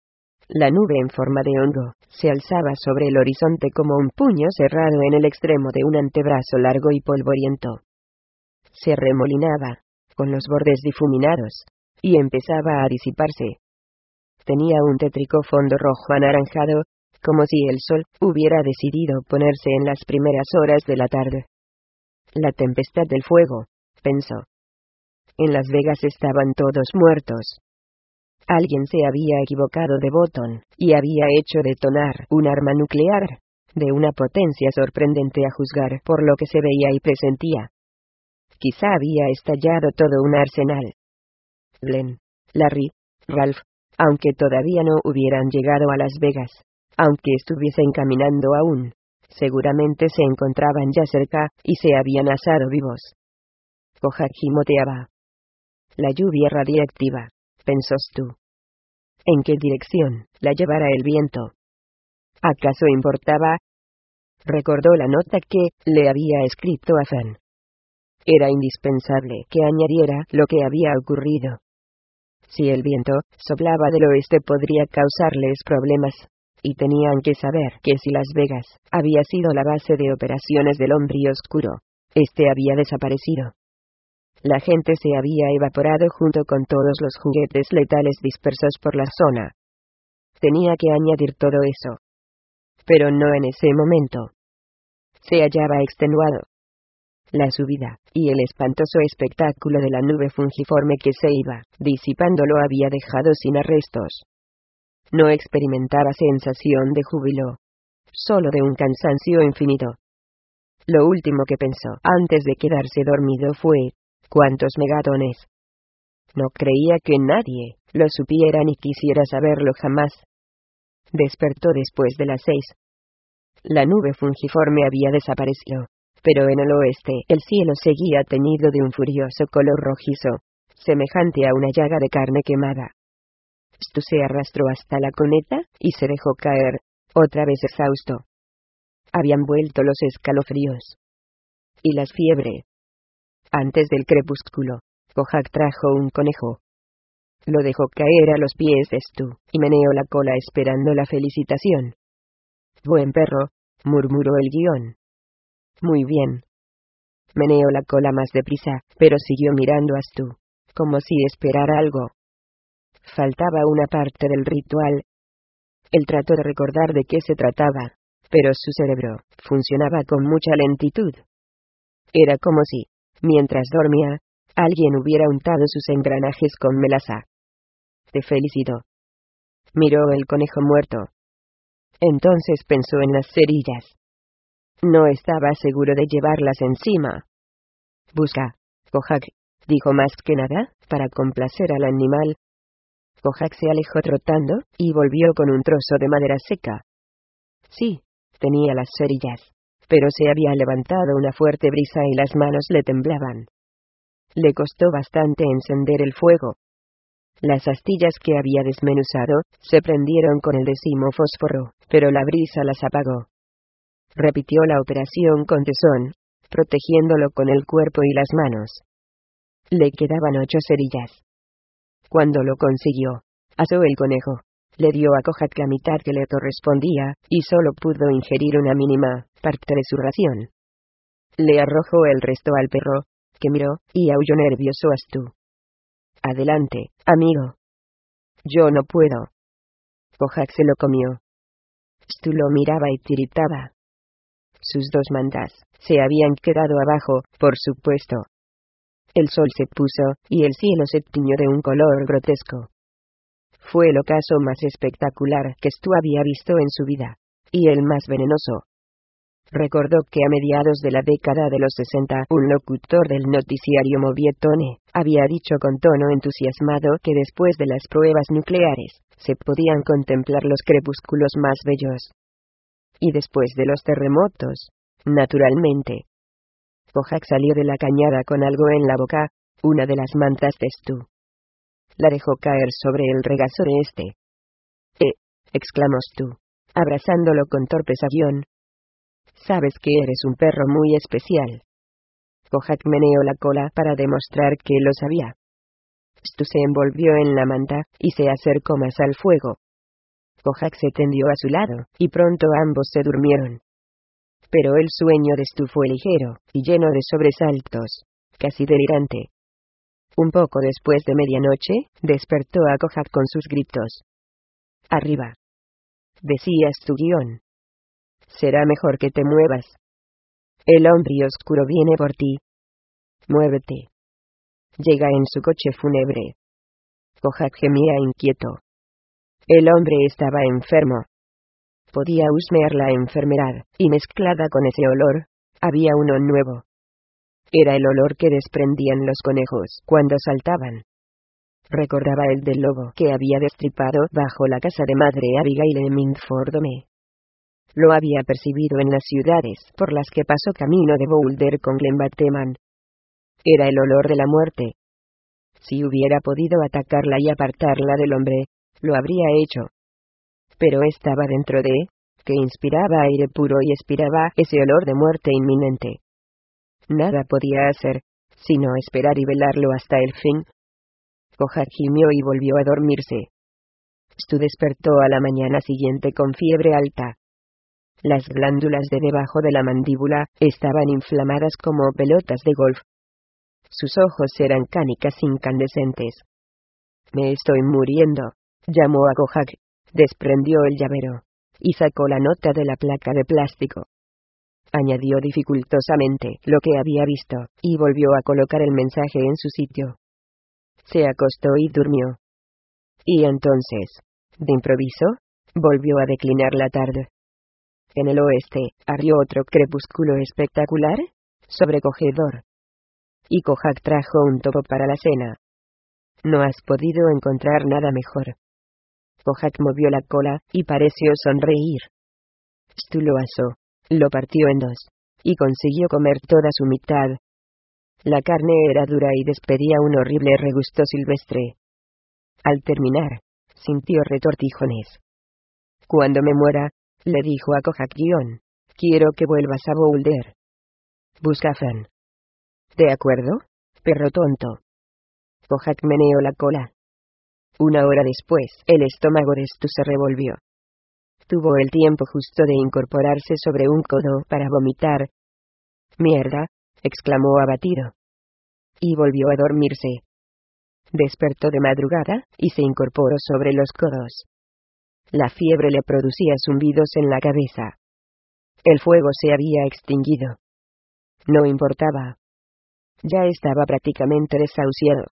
S1: La nube en forma de hongo se alzaba sobre el horizonte como un puño cerrado en el extremo de un antebrazo largo y polvoriento. Se arremolinaba, con los bordes difuminados, y empezaba a disiparse. Tenía un tétrico fondo rojo anaranjado, como si el sol hubiera decidido ponerse en las primeras horas de la tarde. La tempestad del fuego, pensó. En Las Vegas estaban todos muertos. Alguien se había equivocado de botón, y había hecho detonar un arma nuclear, de una potencia sorprendente a juzgar por lo que se veía y presentía. Quizá había estallado todo un arsenal. Glenn, Larry, Ralph, aunque todavía no hubieran llegado a Las Vegas, aunque estuviesen caminando aún, seguramente se encontraban ya cerca, y se habían asado vivos. Kojak gimoteaba. La lluvia radiactiva, pensó Stu. ¿En qué dirección la llevara el viento? ¿Acaso importaba? Recordó la nota que le había escrito a Fan. Era indispensable que añadiera lo que había ocurrido. Si el viento soplaba del oeste podría causarles problemas, y tenían que saber que si Las Vegas había sido la base de operaciones del Hombre Oscuro, este había desaparecido. La gente se había evaporado junto con todos los juguetes letales dispersos por la zona. Tenía que añadir todo eso. Pero no en ese momento. Se hallaba extenuado. La subida, y el espantoso espectáculo de la nube fungiforme que se iba disipando lo había dejado sin arrestos. No experimentaba sensación de júbilo, solo de un cansancio infinito. Lo último que pensó antes de quedarse dormido fue: ¿cuántos megatones? No creía que nadie lo supiera ni quisiera saberlo jamás. Despertó después de las seis. La nube fungiforme había desaparecido, pero en el oeste el cielo seguía teñido de un furioso color rojizo, semejante a una llaga de carne quemada. Stu se arrastró hasta la cuneta y se dejó caer, otra vez exhausto. Habían vuelto los escalofríos. Y la fiebre. Antes del crepúsculo, Kojak trajo un conejo. Lo dejó caer a los pies de Stu, y meneó la cola esperando la felicitación. «Buen perro», murmuró el guión. «Muy bien». Meneó la cola más deprisa, pero siguió mirando a Stu, como si esperara algo. Faltaba una parte del ritual. Él trató de recordar de qué se trataba, pero su cerebro funcionaba con mucha lentitud. Era como si, mientras dormía, alguien hubiera untado sus engranajes con melaza. «Te felicito». Miró el conejo muerto. Entonces pensó en las cerillas. No estaba seguro de llevarlas encima. «Busca, Kojak», dijo más que nada, para complacer al animal. Kojak se alejó trotando, y volvió con un trozo de madera seca. Sí, tenía las cerillas, pero se había levantado una fuerte brisa y las manos le temblaban. Le costó bastante encender el fuego. Las astillas que había desmenuzado se prendieron con el décimo fósforo, pero la brisa las apagó. Repitió la operación con tesón, protegiéndolo con el cuerpo y las manos. Le quedaban ocho cerillas. Cuando lo consiguió, asó el conejo, le dio a Kojak la mitad que le correspondía, y solo pudo ingerir una mínima parte de su ración. Le arrojó el resto al perro, que miró, y aulló nervioso a Stu. «Adelante, amigo». «Yo no puedo». Kojak se lo comió. Stu lo miraba y tiritaba. Sus dos mantas se habían quedado abajo, por supuesto. El sol se puso, y el cielo se tiñó de un color grotesco. Fue el ocaso más espectacular que Stu había visto en su vida, y el más venenoso. Recordó que a mediados de la década de los sesenta, un locutor del noticiario Movietone había dicho con tono entusiasmado que después de las pruebas nucleares, se podían contemplar los crepúsculos más bellos. Y después de los terremotos, naturalmente. Kojak salió de la cañada con algo en la boca, una de las mantas de Stu. La dejó caer sobre el regazo de este. «Eh», exclamó Stu, abrazándolo con torpe sabión. «Sabes que eres un perro muy especial». Kojak meneó la cola para demostrar que lo sabía. Stu se envolvió en la manta, y se acercó más al fuego. Kojak se tendió a su lado, y pronto ambos se durmieron. Pero el sueño de Stu fue ligero, y lleno de sobresaltos, casi delirante. Un poco después de medianoche, despertó a Kojak con sus gritos. «Arriba», decía Stu guión. «Será mejor que te muevas. El hombre oscuro viene por ti. Muévete». Llega en su coche fúnebre. Kojak gemía inquieto. El hombre estaba enfermo. Podía husmear la enfermedad, y mezclada con ese olor, había uno nuevo. Era el olor que desprendían los conejos cuando saltaban. Recordaba el del lobo que había destripado bajo la casa de madre Abigail en Minfordome. Lo había percibido en las ciudades por las que pasó camino de Boulder con Glen Bateman. Era el olor de la muerte. Si hubiera podido atacarla y apartarla del hombre, lo habría hecho. Pero estaba dentro de, que inspiraba aire puro y expiraba ese olor de muerte inminente. Nada podía hacer, sino esperar y velarlo hasta el fin. Kojak gimió y volvió a dormirse. Stu despertó a la mañana siguiente con fiebre alta. Las glándulas de debajo de la mandíbula estaban inflamadas como pelotas de golf. Sus ojos eran cánicas incandescentes. «Me estoy muriendo», llamó a Kojak, Desprendió el llavero y sacó la nota de la placa de plástico. Añadió dificultosamente lo que había visto, y volvió a colocar el mensaje en su sitio. Se acostó y durmió. Y entonces, de improviso, volvió a declinar la tarde. En el oeste, ardió otro crepúsculo espectacular, sobrecogedor. Y Kojak trajo un topo para la cena. No has podido encontrar nada mejor. Kojak movió la cola, y pareció sonreír. Stu lo asó, lo partió en dos, y consiguió comer toda su mitad. La carne era dura y despedía un horrible regusto silvestre. Al terminar, sintió retortijones. Cuando me muera, le dijo a Kojak-Gion, quiero que vuelvas a Boulder. Busca a Fan. ¿De acuerdo, perro tonto? Kojak meneó la cola. Una hora después, el estómago de Stu se revolvió. Tuvo el tiempo justo de incorporarse sobre un codo para vomitar. «Mierda», exclamó abatido. Y volvió a dormirse. Despertó de madrugada, y se incorporó sobre los codos. La fiebre le producía zumbidos en la cabeza. El fuego se había extinguido. No importaba. Ya estaba prácticamente desahuciado.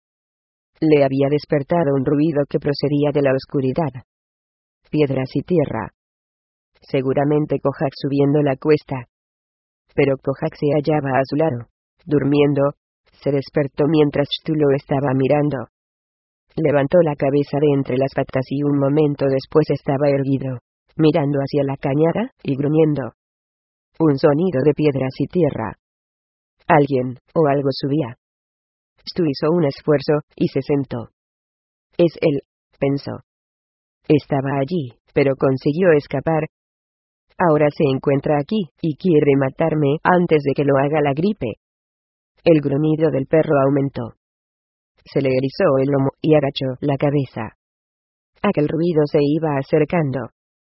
S1: Le había despertado un ruido que procedía de la oscuridad. Piedras y tierra. Seguramente Kojak subiendo la cuesta. Pero Kojak se hallaba a su lado, durmiendo. Se despertó mientras Stu lo estaba mirando. Levantó la cabeza de entre las patas y un momento después estaba erguido, mirando hacia la cañada, y gruñendo. Un sonido de piedras y tierra. Alguien, o algo subía. Stu hizo un esfuerzo, y se sentó. Es él, pensó. Estaba allí, pero consiguió escapar. Ahora se encuentra aquí, y quiere matarme antes de que lo haga la gripe. El gruñido del perro aumentó. Se le erizó el lomo, y agachó la cabeza. Aquel ruido se iba acercando.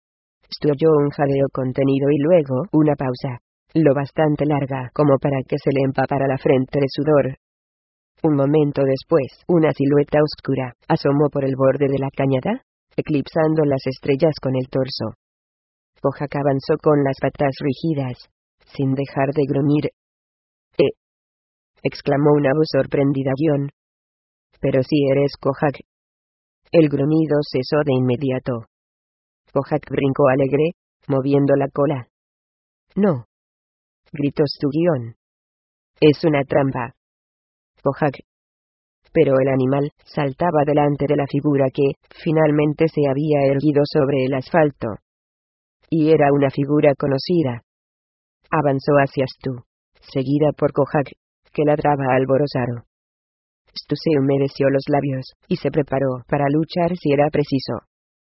S1: Stu oyó un jadeo contenido y luego una pausa, lo bastante larga como para que se le empapara la frente de sudor. Un momento después, una silueta oscura asomó por el borde de la cañada, eclipsando las estrellas con el torso. Kojak avanzó con las patas rígidas, sin dejar de gruñir. «¡Eh!», exclamó una voz sorprendida Gion. «Pero si eres Kojak». El gruñido cesó de inmediato. Kojak brincó alegre, moviendo la cola. «No», gritó Stu Gion. «Es una trampa». Kojak. Pero el animal saltaba delante de la figura que, finalmente se había erguido sobre el asfalto. Y era una figura conocida. Avanzó hacia Stu, seguida por Kojak, que ladraba alborozado. Stu se humedeció los labios, y se preparó para luchar si era preciso.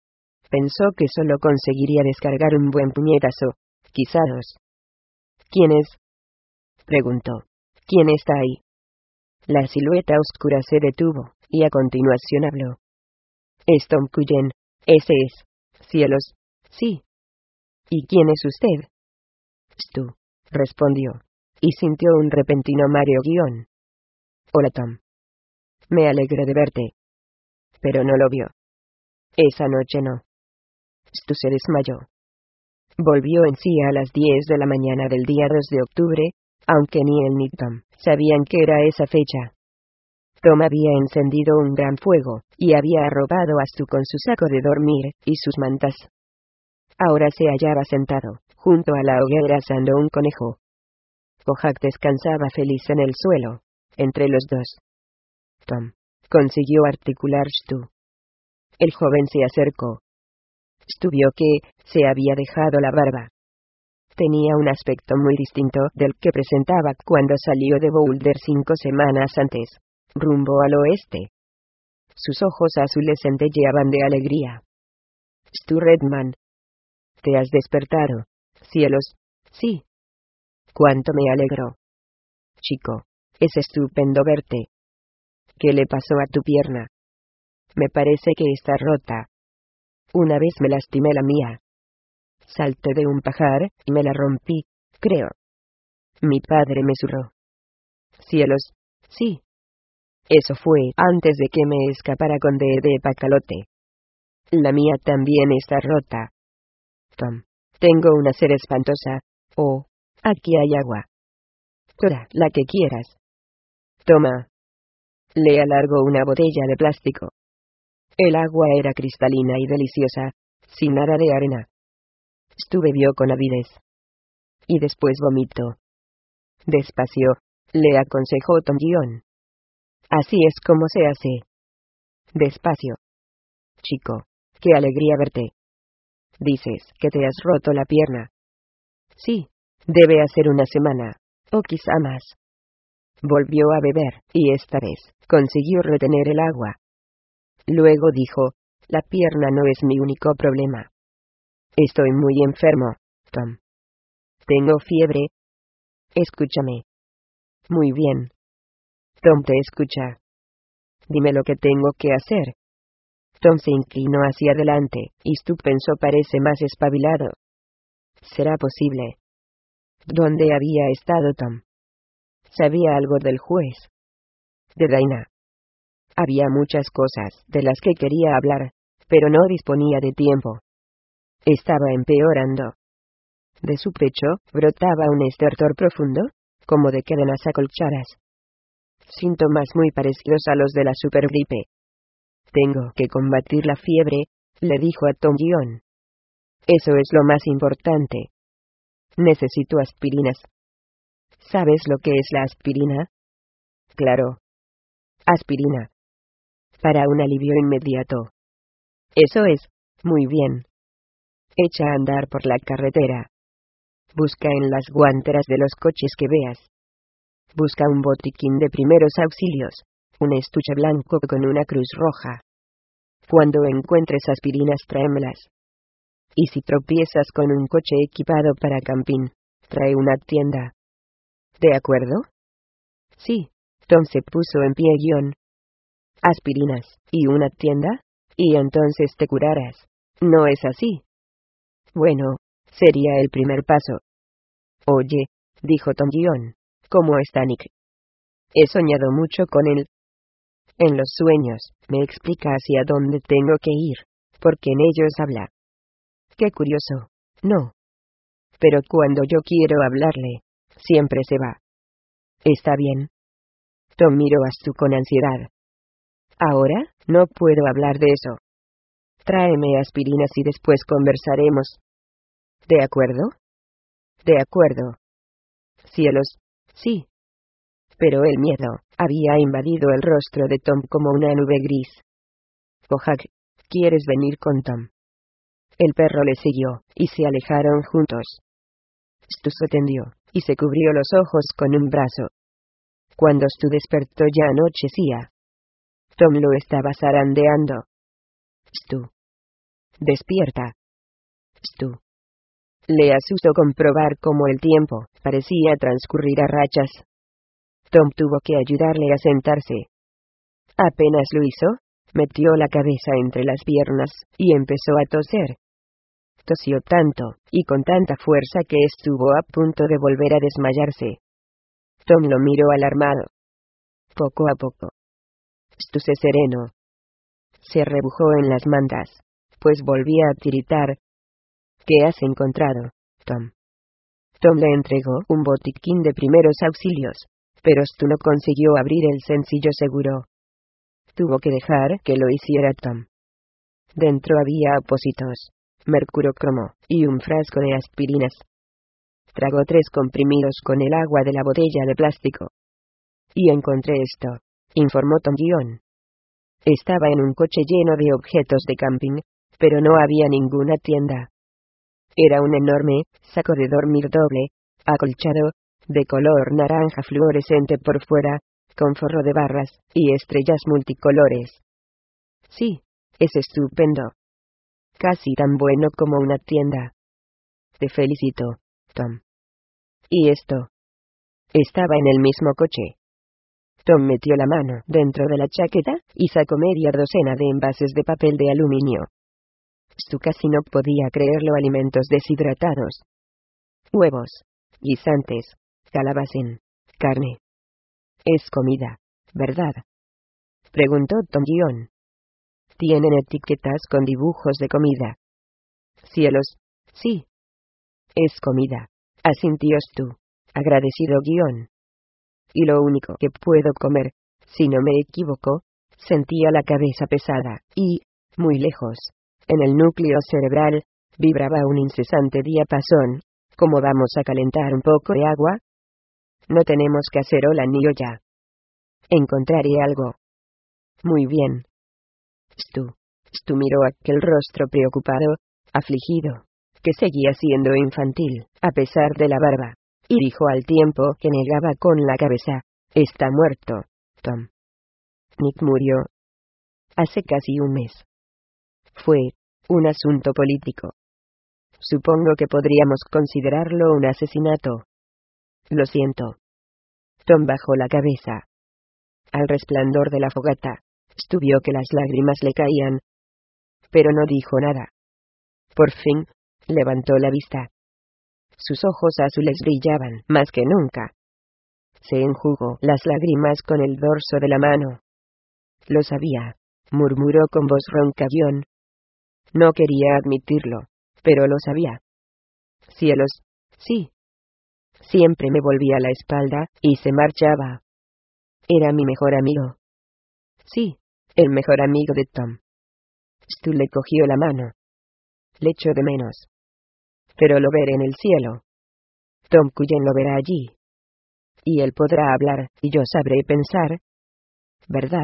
S1: Pensó que solo conseguiría descargar un buen puñetazo, quizá dos. ¿Quién es?, preguntó. ¿Quién está ahí? La silueta oscura se detuvo, y a continuación habló. Es Tom Cullen, ese es. Cielos, sí. ¿Y quién es usted? Stu, respondió, y sintió un repentino mareo guión. Hola Tom. Me alegro de verte. Pero no lo vio. Esa noche no. Stu se desmayó. Volvió en sí a las diez de la mañana del día dos de octubre, aunque ni él ni Tom sabían que era esa fecha. Tom había encendido un gran fuego, y había arropado a Stu con su saco de dormir, y sus mantas. Ahora se hallaba sentado, junto a la hoguera asando un conejo. Kojak descansaba feliz en el suelo, entre los dos. Tom, consiguió articular Stu. El joven se acercó. Stu vio que se había dejado la barba. Tenía un aspecto muy distinto del que presentaba cuando salió de Boulder cinco semanas antes, rumbo al oeste. Sus ojos azules centelleaban de alegría. Stu Redman. ¿Te has despertado? Cielos, sí. Cuánto me alegro. Chico, es estupendo verte. ¿Qué le pasó a tu pierna? Me parece que está rota. Una vez me lastimé la mía. Salté de un pajar, y me la rompí, creo. Mi padre me zurró. Cielos, sí. Eso fue antes de que me escapara con D de Pacalote. La mía también está rota. Tom. Tengo una sed espantosa. Oh, aquí hay agua. Toda la que quieras. Toma. Le alargó una botella de plástico. El agua era cristalina y deliciosa, sin nada de arena. Stu bebió con avidez. Y después vomitó. Despacio, le aconsejó Tom Guion. Así es como se hace. Despacio. Chico, qué alegría verte. Dices que te has roto la pierna. Sí, debe hacer una semana, o quizá más. Volvió a beber, y esta vez, consiguió retener el agua. Luego dijo, la pierna no es mi único problema. Estoy muy enfermo, Tom. Tengo fiebre. Escúchame. Muy bien. Tom te escucha. Dime lo que tengo que hacer. Tom se inclinó hacia adelante, y Stu pensó parece más espabilado. ¿Será posible? ¿Dónde había estado Tom? ¿Sabía algo del juez? De Dana. Había muchas cosas de las que quería hablar, pero no disponía de tiempo. Estaba empeorando. De su pecho brotaba un estertor profundo, como de cadenas acolchadas. Síntomas muy parecidos a los de la supergripe. Tengo que combatir la fiebre, le dijo a Tom Guion. Eso es lo más importante. Necesito aspirinas. ¿Sabes lo que es la aspirina? Claro. Aspirina. Para un alivio inmediato. Eso es, muy bien. Echa a andar por la carretera. Busca en las guanteras de los coches que veas. Busca un botiquín de primeros auxilios, un estuche blanco con una cruz roja. Cuando encuentres aspirinas, tráemelas. Y si tropiezas con un coche equipado para camping, trae una tienda. ¿De acuerdo? Sí. Tom se puso en pie guión. Aspirinas, y una tienda, y entonces te curarás. ¿No es así? Bueno, sería el primer paso. Oye, dijo Tom guión, ¿cómo está Nick? He soñado mucho con él. En los sueños, me explica hacia dónde tengo que ir, porque en ellos habla. Qué curioso, ¿no? Pero cuando yo quiero hablarle, siempre se va. ¿Está bien? Tom miró a Stu con ansiedad. Ahora, no puedo hablar de eso. Tráeme aspirinas y después conversaremos. ¿De acuerdo? De acuerdo. Cielos, sí. Pero el miedo había invadido el rostro de Tom como una nube gris. Kojak, ¿quieres venir con Tom? El perro le siguió, y se alejaron juntos. Stu se tendió, y se cubrió los ojos con un brazo. Cuando Stu despertó ya anochecía. Tom lo estaba zarandeando. Stu. Despierta. Stu. Le asustó comprobar cómo el tiempo parecía transcurrir a rachas. Tom tuvo que ayudarle a sentarse. Apenas lo hizo, metió la cabeza entre las piernas, y empezó a toser. Tosió tanto, y con tanta fuerza que estuvo a punto de volver a desmayarse. Tom lo miró alarmado. Poco a poco. Stu se serenó. Se rebujó en las mantas, pues volvía a tiritar. ¿Qué has encontrado, Tom? Tom le entregó un botiquín de primeros auxilios, pero Stu no consiguió abrir el sencillo seguro. Tuvo que dejar que lo hiciera Tom. Dentro había apósitos, mercurocromo, y un frasco de aspirinas. Tragó tres comprimidos con el agua de la botella de plástico. Y encontré esto, informó Tom guión. Estaba en un coche lleno de objetos de camping, pero no había ninguna tienda. Era un enorme saco de dormir doble, acolchado, de color naranja fluorescente por fuera, con forro de barras y estrellas multicolores. Sí, es estupendo. Casi tan bueno como una tienda. Te felicito, Tom. ¿Y esto? Estaba en el mismo coche. Tom metió la mano dentro de la chaqueta y sacó media docena de envases de papel de aluminio. Stu casi no podía creerlo. Alimentos deshidratados. Huevos, guisantes, calabacín, carne. Es comida, ¿verdad? Preguntó Tom guión. tienen etiquetas con dibujos de comida. Cielos, sí. Es comida, asintió Stu, agradecido guión. Y lo único que puedo comer, si no me equivoco, sentía la cabeza pesada, y, muy lejos, en el núcleo cerebral, vibraba un incesante diapasón. ¿Cómo vamos a calentar un poco de agua? No tenemos cacerola ni olla. Encontraré algo. Muy bien. Stu. Stu miró aquel rostro preocupado, afligido, que seguía siendo infantil, a pesar de la barba, y dijo al tiempo que negaba con la cabeza: está muerto, Tom. Nick murió. Hace casi un mes. Fue un asunto político. Supongo que podríamos considerarlo un asesinato. Lo siento. Tom bajó la cabeza. Al resplandor de la fogata, Stu vio que las lágrimas le caían, pero no dijo nada. Por fin, levantó la vista. Sus ojos azules brillaban más que nunca. Se enjugó las lágrimas con el dorso de la mano. Lo sabía, murmuró con voz ronca John. No quería admitirlo, pero lo sabía. Cielos, sí. Siempre me volvía la espalda, y se marchaba. Era mi mejor amigo. Sí, el mejor amigo de Tom. Stu le cogió la mano. Le echo de menos. Pero lo veré en el cielo. Tom Cullen lo verá allí. Y él podrá hablar, y yo sabré pensar. ¿Verdad?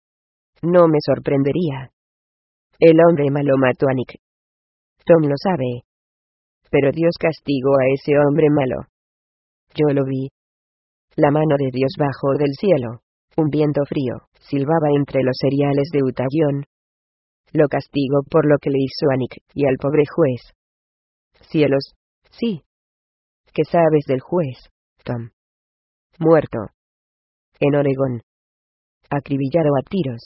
S1: No me sorprendería. El hombre malo mató a Nick. Tom lo sabe. Pero Dios castigó a ese hombre malo. Yo lo vi. La mano de Dios bajó del cielo. Un viento frío silbaba entre los cereales de Utah-John. Lo castigó por lo que le hizo a Nick y al pobre juez. Cielos, sí. ¿Qué sabes del juez, Tom? Muerto. En Oregón. Acribillado a tiros.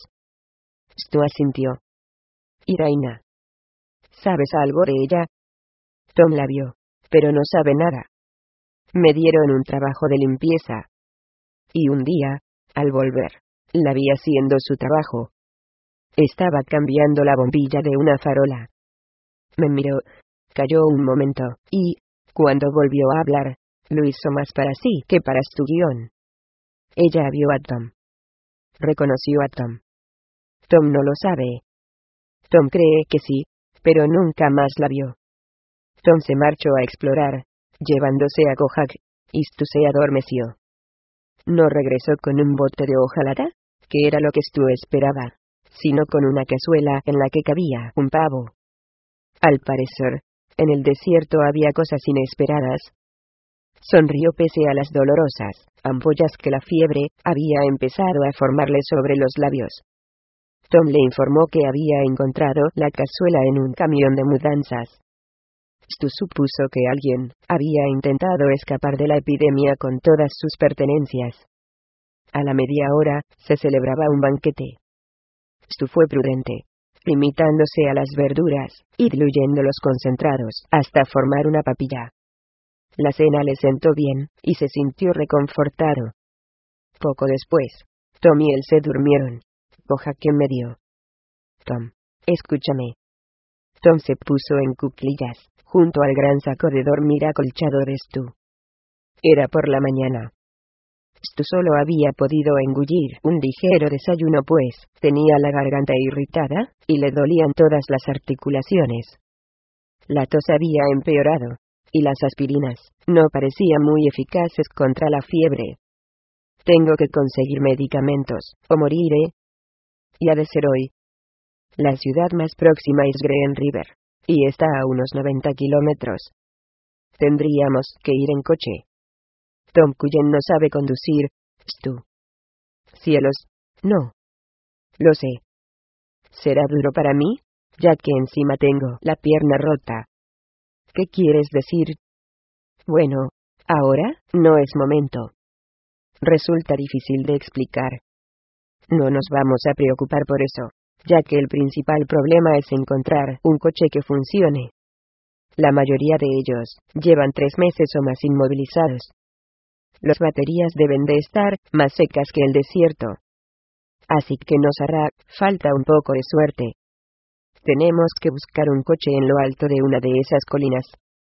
S1: Stu asintió. ¿Y Raina? ¿Sabes algo de ella? Tom la vio, pero no sabe nada. Me dieron un trabajo de limpieza. Y un día, al volver, la vi haciendo su trabajo. Estaba cambiando la bombilla de una farola. Me miró, calló un momento, y, cuando volvió a hablar, lo hizo más para sí que para su guión. Ella vio a Tom. Reconoció a Tom. Tom no lo sabe. Tom cree que sí, pero nunca más la vio. Tom se marchó a explorar, llevándose a Kojak, y Stu se adormeció. No regresó con un bote de hojalata, que era lo que Stu esperaba, sino con una cazuela en la que cabía un pavo. Al parecer, en el desierto había cosas inesperadas. Sonrió pese a las dolorosas ampollas que la fiebre había empezado a formarle sobre los labios. Tom le informó que había encontrado la cazuela en un camión de mudanzas. Stu supuso que alguien había intentado escapar de la epidemia con todas sus pertenencias. A la media hora, se celebraba un banquete. Stu fue prudente, limitándose a las verduras, y diluyendo los concentrados, hasta formar una papilla. La cena le sentó bien, y se sintió reconfortado. Poco después, Tom y él se durmieron. Kojak en medio. Tom, escúchame. Tom se puso en cuclillas, junto al gran saco de dormir acolchado de Stu. Era por la mañana. Stu solo había podido engullir un ligero desayuno pues tenía la garganta irritada, y le dolían todas las articulaciones. La tos había empeorado, y las aspirinas no parecían muy eficaces contra la fiebre. Tengo que conseguir medicamentos, o moriré. Y ha de ser hoy. La ciudad más próxima es Green River, y está a unos noventa kilómetros. Tendríamos que ir en coche. Tom Cullen no sabe conducir, Stu. Cielos, no. Lo sé. ¿Será duro para mí? Ya que encima tengo la pierna rota. ¿Qué quieres decir? Bueno, ahora no es momento. Resulta difícil de explicar. No nos vamos a preocupar por eso, ya que el principal problema es encontrar un coche que funcione. La mayoría de ellos llevan tres meses o más inmovilizados. Las baterías deben de estar más secas que el desierto. Así que nos hará falta un poco de suerte. Tenemos que buscar un coche en lo alto de una de esas colinas.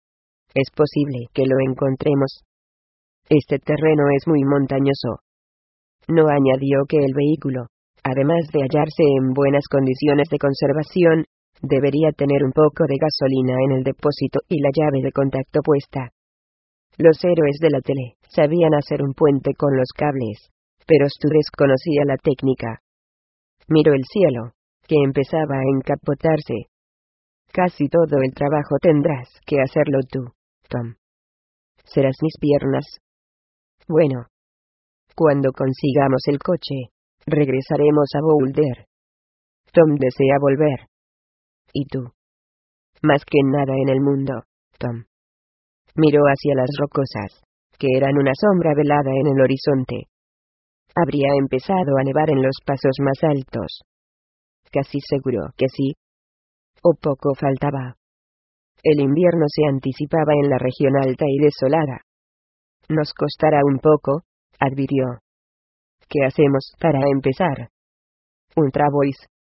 S1: Es posible que lo encontremos. Este terreno es muy montañoso. No añadió que el vehículo, además de hallarse en buenas condiciones de conservación, debería tener un poco de gasolina en el depósito y la llave de contacto puesta. Los héroes de la tele sabían hacer un puente con los cables, pero Stu desconocía la técnica. Miró el cielo, que empezaba a encapotarse. Casi todo el trabajo tendrás que hacerlo tú, Tom. Serás mis piernas. Bueno. Cuando consigamos el coche, regresaremos a Boulder. Tom desea volver. ¿Y tú? Más que nada en el mundo, Tom. Miró hacia las rocosas, que eran una sombra velada en el horizonte. Habría empezado a nevar en los pasos más altos. Casi seguro que sí. O poco faltaba. El invierno se anticipaba en la región alta y desolada. Nos costará un poco, advirtió. ¿Qué hacemos para empezar? Un travois.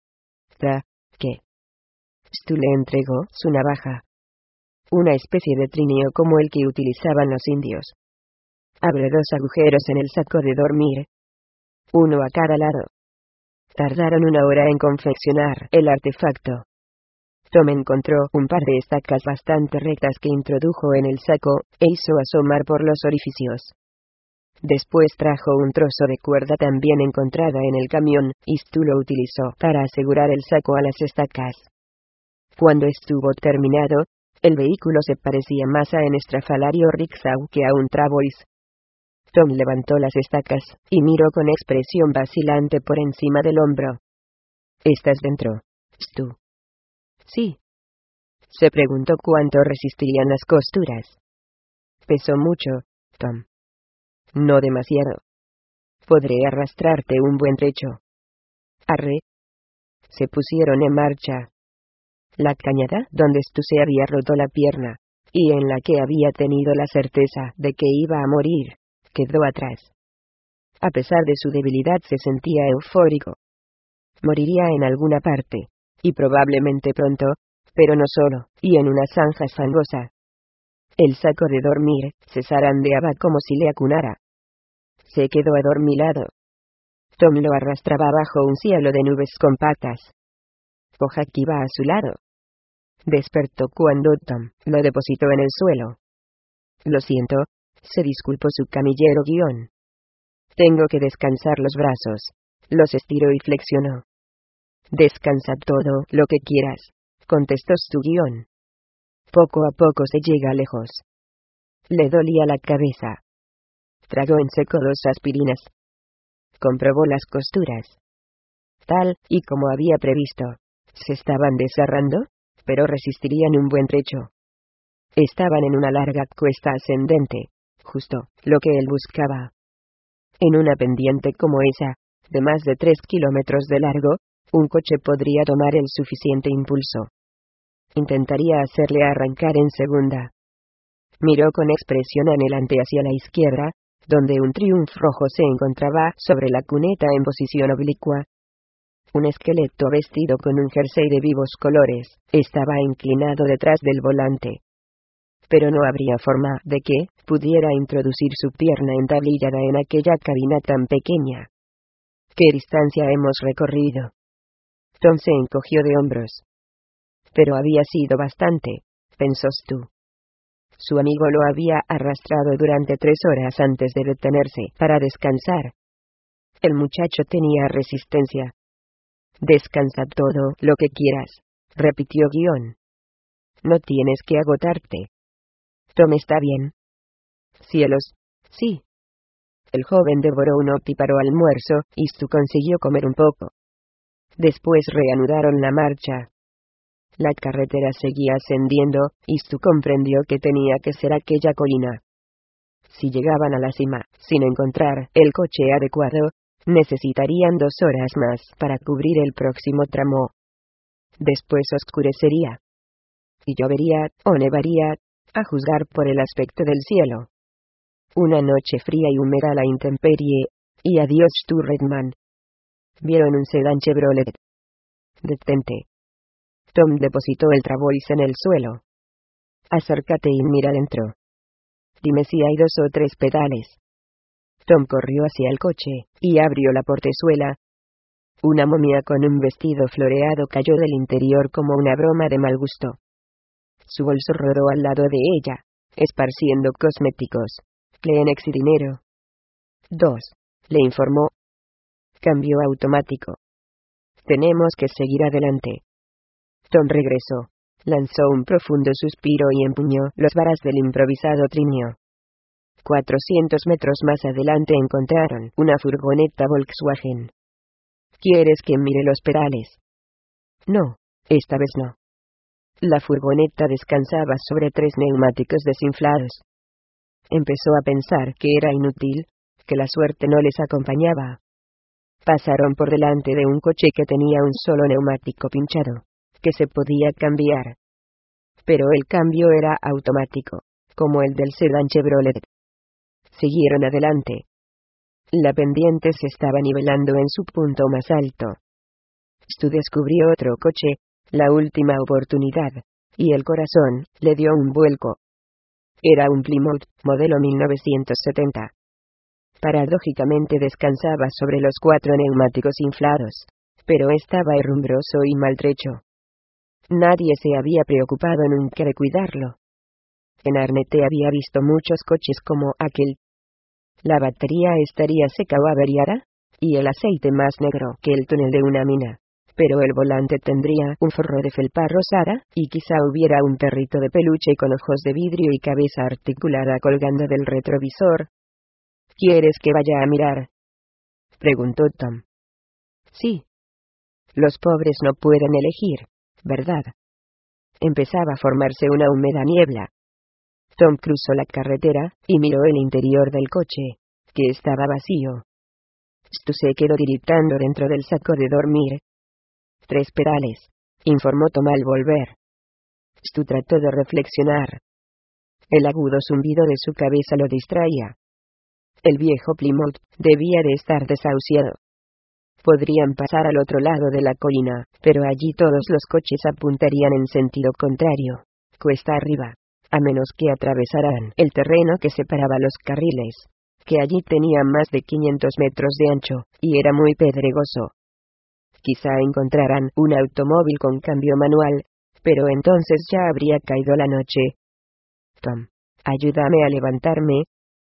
S1: ¿Da qué? Stu le entregó su navaja. Una especie de trineo como el que utilizaban los indios. Abre dos agujeros en el saco de dormir. Uno a cada lado. Tardaron una hora en confeccionar el artefacto. Tom encontró un par de estacas bastante rectas que introdujo en el saco, e hizo asomar por los orificios. Después trajo un trozo de cuerda también encontrada en el camión, y Stu lo utilizó para asegurar el saco a las estacas. Cuando estuvo terminado, el vehículo se parecía más a un estrafalario rickshaw que a un travois. Tom levantó las estacas, y miró con expresión vacilante por encima del hombro. ¿Estás dentro, Stu? Sí. Se preguntó cuánto resistirían las costuras. Pesó mucho, Tom. No demasiado. Podré arrastrarte un buen trecho. Arre. Se pusieron en marcha. La cañada donde Stu se había roto la pierna, y en la que había tenido la certeza de que iba a morir, quedó atrás. A pesar de su debilidad se sentía eufórico. Moriría en alguna parte, y probablemente pronto, pero no solo, y en una zanja fangosa. El saco de dormir se zarandeaba como si le acunara. Se quedó adormilado. Tom lo arrastraba bajo un cielo de nubes compactas. Pojak iba a su lado. Despertó cuando Tom lo depositó en el suelo. Lo siento, se disculpó su camillero guión. Tengo que descansar los brazos. Los estiró y flexionó. Descansa todo lo que quieras, contestó su guión. Poco a poco se llega lejos. Le dolía la cabeza. Tragó en seco dos aspirinas. Comprobó las costuras. Tal y como había previsto, se estaban desgarrando, pero resistirían un buen trecho. Estaban en una larga cuesta ascendente, justo lo que él buscaba. En una pendiente como esa, de más de tres kilómetros de largo, un coche podría tomar el suficiente impulso. Intentaría hacerle arrancar en segunda. Miró con expresión anhelante hacia la izquierda, donde un Triumph rojo se encontraba sobre la cuneta en posición oblicua. Un esqueleto vestido con un jersey de vivos colores estaba inclinado detrás del volante. Pero no habría forma de que pudiera introducir su pierna entablillada en aquella cabina tan pequeña. ¿Qué distancia hemos recorrido? Tom se encogió de hombros. Pero había sido bastante, pensó Stu. Su amigo lo había arrastrado durante tres horas antes de detenerse para descansar. El muchacho tenía resistencia. Descansa todo lo que quieras, repitió guión. No tienes que agotarte. Tom está bien. Cielos, sí. El joven devoró un ópiparo almuerzo, y Stu consiguió comer un poco. Después reanudaron la marcha. La carretera seguía ascendiendo, y Stu comprendió que tenía que ser aquella colina. Si llegaban a la cima, sin encontrar el coche adecuado, necesitarían dos horas más para cubrir el próximo tramo. Después oscurecería. Y llovería, o nevaría, a juzgar por el aspecto del cielo. Una noche fría y húmeda a la intemperie, y adiós Stu Redman. Vieron un sedán Chevrolet. Detente. Tom depositó el trabolis en el suelo. Acércate y mira dentro. Dime si hay dos o tres pedales. Tom corrió hacia el coche, y abrió la portezuela. Una momia con un vestido floreado cayó del interior como una broma de mal gusto. Su bolso rodó al lado de ella, esparciendo cosméticos, Kleenex y dinero. Dos, le informó. Cambio automático. Tenemos que seguir adelante. Tom regresó, lanzó un profundo suspiro y empuñó los varas del improvisado trineo. Cuatrocientos metros más adelante encontraron una furgoneta Volkswagen. ¿Quieres que mire los pedales? No, esta vez no. La furgoneta descansaba sobre tres neumáticos desinflados. Empezó a pensar que era inútil, que la suerte no les acompañaba. Pasaron por delante de un coche que tenía un solo neumático pinchado, que se podía cambiar. Pero el cambio era automático, como el del sedán Chevrolet. Siguieron adelante. La pendiente se estaba nivelando en su punto más alto. Stu descubrió otro coche, la última oportunidad, y el corazón le dio un vuelco. Era un Plymouth, modelo mil novecientos setenta. Paradójicamente descansaba sobre los cuatro neumáticos inflados, pero estaba herrumbroso y maltrecho. Nadie se había preocupado nunca de cuidarlo. En Arnette había visto muchos coches como aquel. La batería estaría seca o averiada, y el aceite más negro que el túnel de una mina, pero el volante tendría un forro de felpa rosada, y quizá hubiera un perrito de peluche con ojos de vidrio y cabeza articulada colgando del retrovisor. ¿Quieres que vaya a mirar?, preguntó Tom. Sí. Los pobres no pueden elegir, ¿verdad? Empezaba a formarse una húmeda niebla. Tom cruzó la carretera, y miró el interior del coche, que estaba vacío. Stu se quedó tiritando dentro del saco de dormir. Tres pedales, informó Tom al volver. Stu trató de reflexionar. El agudo zumbido de su cabeza lo distraía. El viejo Plymouth debía de estar desahuciado. Podrían pasar al otro lado de la colina, pero allí todos los coches apuntarían en sentido contrario, cuesta arriba, a menos que atravesaran el terreno que separaba los carriles, que allí tenía más de quinientos metros de ancho, y era muy pedregoso. Quizá encontraran un automóvil con cambio manual, pero entonces ya habría caído la noche. Tom, ayúdame a levantarme.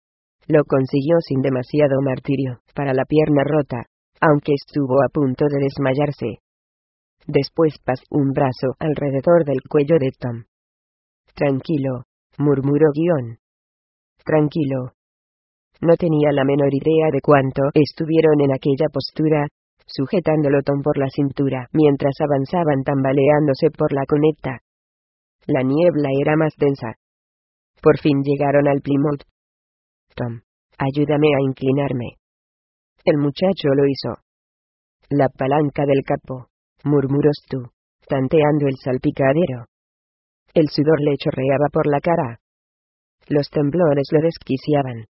S1: Lo consiguió sin demasiado martirio, para la pierna rota, aunque estuvo a punto de desmayarse. Después pasó un brazo alrededor del cuello de Tom. Tranquilo, murmuró Guión. Tranquilo. No tenía la menor idea de cuánto estuvieron en aquella postura, sujetándolo Tom por la cintura mientras avanzaban tambaleándose por la cuneta. La niebla era más densa. Por fin llegaron al Plymouth. Tom, ayúdame a inclinarme. El muchacho lo hizo. La palanca del capó, murmuró Stu, tanteando el salpicadero. El sudor le chorreaba por la cara. Los temblores lo desquiciaban.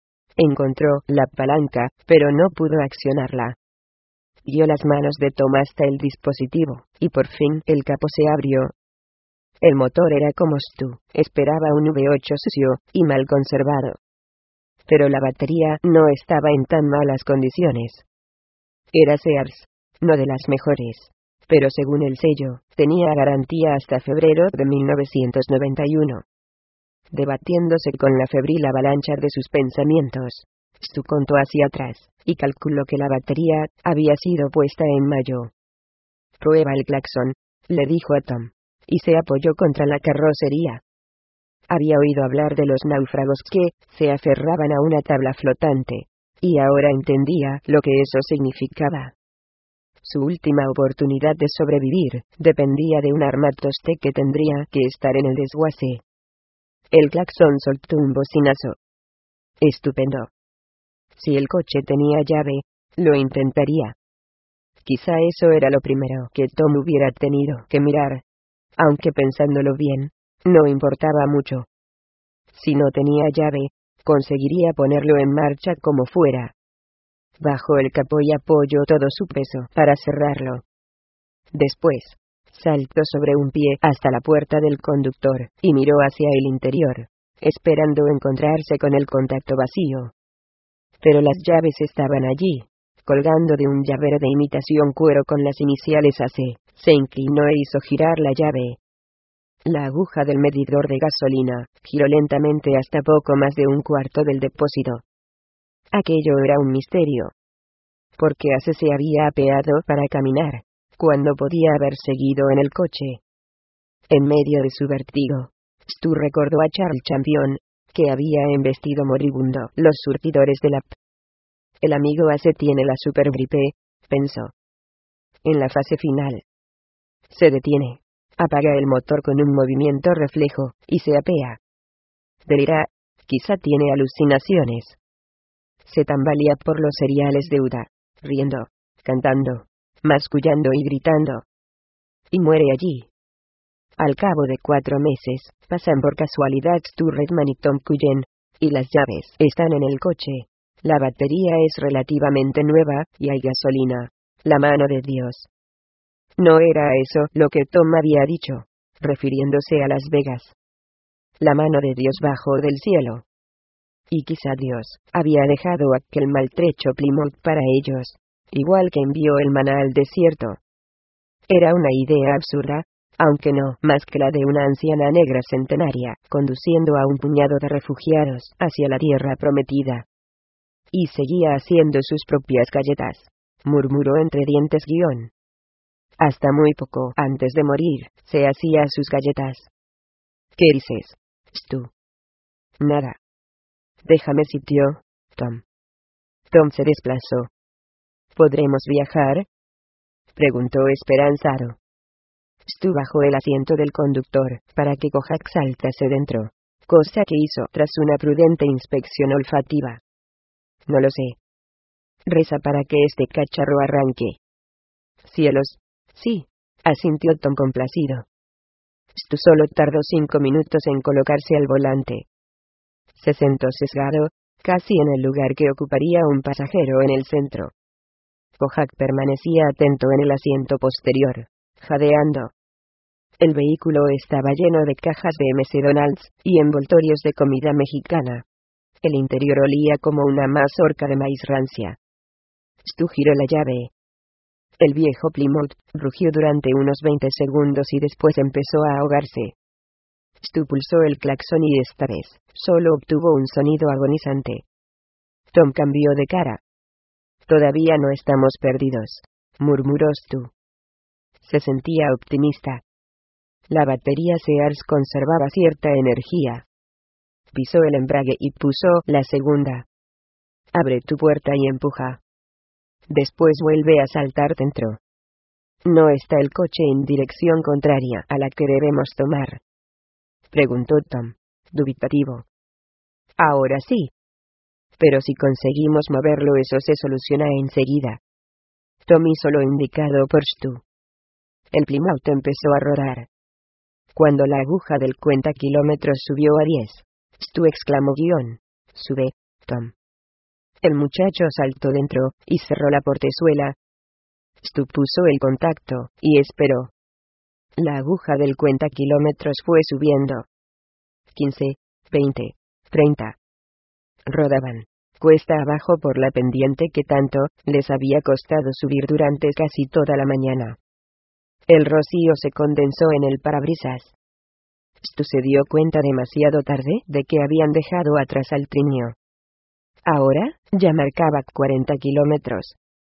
S1: Encontró la palanca, pero no pudo accionarla. Guió las manos de Tom hasta el dispositivo, y por fin el capó se abrió. El motor era como Stu esperaba, un V ocho sucio y mal conservado. Pero la batería no estaba en tan malas condiciones. Era Sears, no de las mejores, pero según el sello, tenía garantía hasta febrero de mil novecientos noventa y uno. Debatiéndose con la febril avalancha de sus pensamientos, Stu contó hacia atrás, y calculó que la batería había sido puesta en mayo. Prueba el claxon, le dijo a Tom, y se apoyó contra la carrocería. Había oído hablar de los náufragos que se aferraban a una tabla flotante, y ahora entendía lo que eso significaba. Su última oportunidad de sobrevivir dependía de un armatoste que tendría que estar en el desguace. El claxon soltó un bocinazo. Estupendo. Si el coche tenía llave, lo intentaría. Quizá eso era lo primero que Tom hubiera tenido que mirar. Aunque pensándolo bien, no importaba mucho. Si no tenía llave, conseguiría ponerlo en marcha como fuera. Bajó el capó y apoyó todo su peso para cerrarlo. Después, Saltó sobre un pie hasta la puerta del conductor, y miró hacia el interior, esperando encontrarse con el contacto vacío. Pero las llaves estaban allí, colgando de un llavero de imitación cuero con las iniciales A C. Se inclinó e hizo girar la llave. La aguja del medidor de gasolina giró lentamente hasta poco más de un cuarto del depósito. Aquello era un misterio. ¿Por qué A C se había apeado para caminar, cuando podía haber seguido en el coche? En medio de su vértigo, Stu recordó a Charles Champion, que había embestido moribundo los surtidores de la P. El amigo A C tiene la supergripe, pensó. En la fase final. Se detiene, apaga el motor con un movimiento reflejo, y se apea. Delira, quizá tiene alucinaciones. Se tambalea por los cereales de Uda, riendo, cantando, mascullando y gritando. Y muere allí. Al cabo de cuatro meses, pasan por casualidad Stu Redman y Tom Cullen, y las llaves están en el coche. La batería es relativamente nueva, y hay gasolina. La mano de Dios. No era eso lo que Tom había dicho, refiriéndose a Las Vegas. La mano de Dios bajó del cielo. Y quizá Dios había dejado aquel maltrecho Plymouth para ellos, igual que envió el maná al desierto. Era una idea absurda, aunque no más que la de una anciana negra centenaria, conduciendo a un puñado de refugiados hacia la tierra prometida. Y seguía haciendo sus propias galletas, murmuró entre dientes guión. Hasta muy poco antes de morir, se hacía sus galletas. ¿Qué dices, Stu? Nada. Déjame sitio, Tom. Tom se desplazó. ¿Podremos viajar? Preguntó esperanzado. Stu bajó el asiento del conductor, para que Kojak saltase dentro, cosa que hizo tras una prudente inspección olfativa. No lo sé. Reza para que este cacharro arranque. Cielos, sí, asintió Tom complacido. Stu solo tardó cinco minutos en colocarse al volante. Se sentó sesgado, casi en el lugar que ocuparía un pasajero en el centro. Kojak permanecía atento en el asiento posterior, jadeando. El vehículo estaba lleno de cajas de M C Donald's y envoltorios de comida mexicana. El interior olía como una mazorca de maíz rancia. Stu giró la llave. El viejo Plymouth rugió durante unos veinte segundos y después empezó a ahogarse. Stu pulsó el claxon y esta vez solo obtuvo un sonido agonizante. Tom cambió de cara. Todavía no estamos perdidos, murmuró Stu. Se sentía optimista. La batería Sears conservaba cierta energía. Pisó el embrague y puso la segunda. Abre tu puerta y empuja. Después vuelve a saltar dentro. ¿No está el coche en dirección contraria a la que debemos tomar?, preguntó Tom, dubitativo. Ahora sí. Pero si conseguimos moverlo, eso se soluciona enseguida. Tom hizo lo indicado por Stu. El Plymouth empezó a rodar. Cuando la aguja del cuenta kilómetros subió a diez, Stu exclamó guión, sube, Tom. El muchacho saltó dentro, y cerró la portezuela. Stu puso el contacto, y esperó. La aguja del cuenta kilómetros fue subiendo. quince, veinte, treinta. Rodaban, cuesta abajo por la pendiente que tanto les había costado subir durante casi toda la mañana. El rocío se condensó en el parabrisas. Stu se dio cuenta demasiado tarde de que habían dejado atrás al trineo. Ahora, ya marcaba cuarenta kilómetros.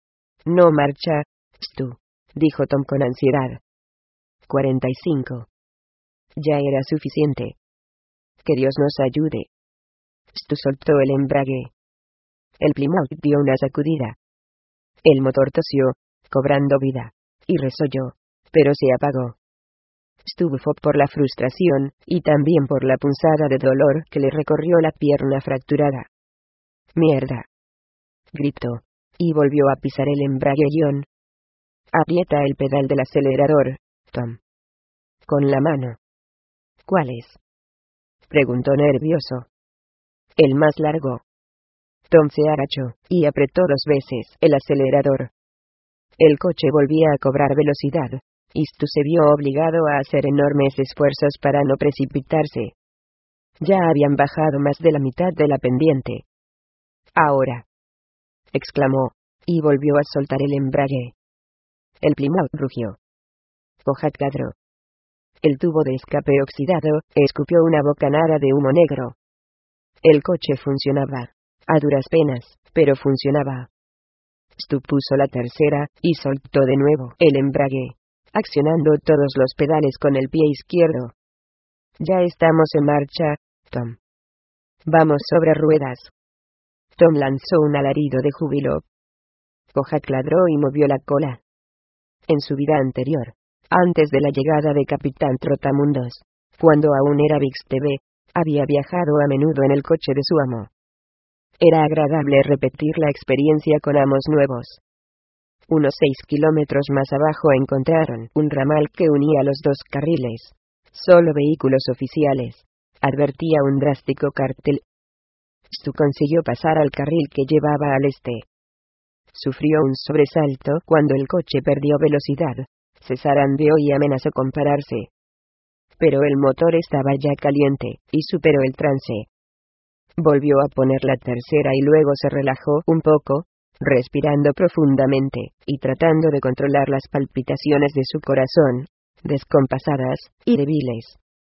S1: No marcha, Stu, dijo Tom con ansiedad. cuarenta y cinco. Ya era suficiente. Que Dios nos ayude. Stu soltó el embrague. El Plymouth dio una sacudida. El motor tosió, cobrando vida, y resolló, pero se apagó. Stu bufó por la frustración, y también por la punzada de dolor que le recorrió la pierna fracturada. Mierda, gritó, y volvió a pisar el embrague guión. Aprieta el pedal del acelerador, Tom. Con la mano. ¿Cuál es?, preguntó nervioso. El más largo. Tom se agachó, y apretó dos veces el acelerador. El coche volvía a cobrar velocidad, y Stu se vio obligado a hacer enormes esfuerzos para no precipitarse. Ya habían bajado más de la mitad de la pendiente. «Ahora», exclamó, y volvió a soltar el embrague. El Plymouth rugió. Kojak ladró. El tubo de escape oxidado escupió una bocanada de humo negro. El coche funcionaba. A duras penas, pero funcionaba. Stu puso la tercera, y soltó de nuevo el embrague, accionando todos los pedales con el pie izquierdo. «Ya estamos en marcha, Tom. Vamos sobre ruedas». Tom lanzó un alarido de júbilo. Kojak ladró y movió la cola. En su vida anterior, antes de la llegada de Capitán Trotamundos, cuando aún era Vix T V, había viajado a menudo en el coche de su amo. Era agradable repetir la experiencia con amos nuevos. Unos seis kilómetros más abajo encontraron un ramal que unía los dos carriles. Solo vehículos oficiales, advertía un drástico cartel. Stu consiguió pasar al carril que llevaba al este. Sufrió un sobresalto cuando el coche perdió velocidad, se zarandeó y amenazó con pararse. Pero el motor estaba ya caliente, y superó el trance. Volvió a poner la tercera y luego se relajó un poco, respirando profundamente, y tratando de controlar las palpitaciones de su corazón, descompasadas y débiles.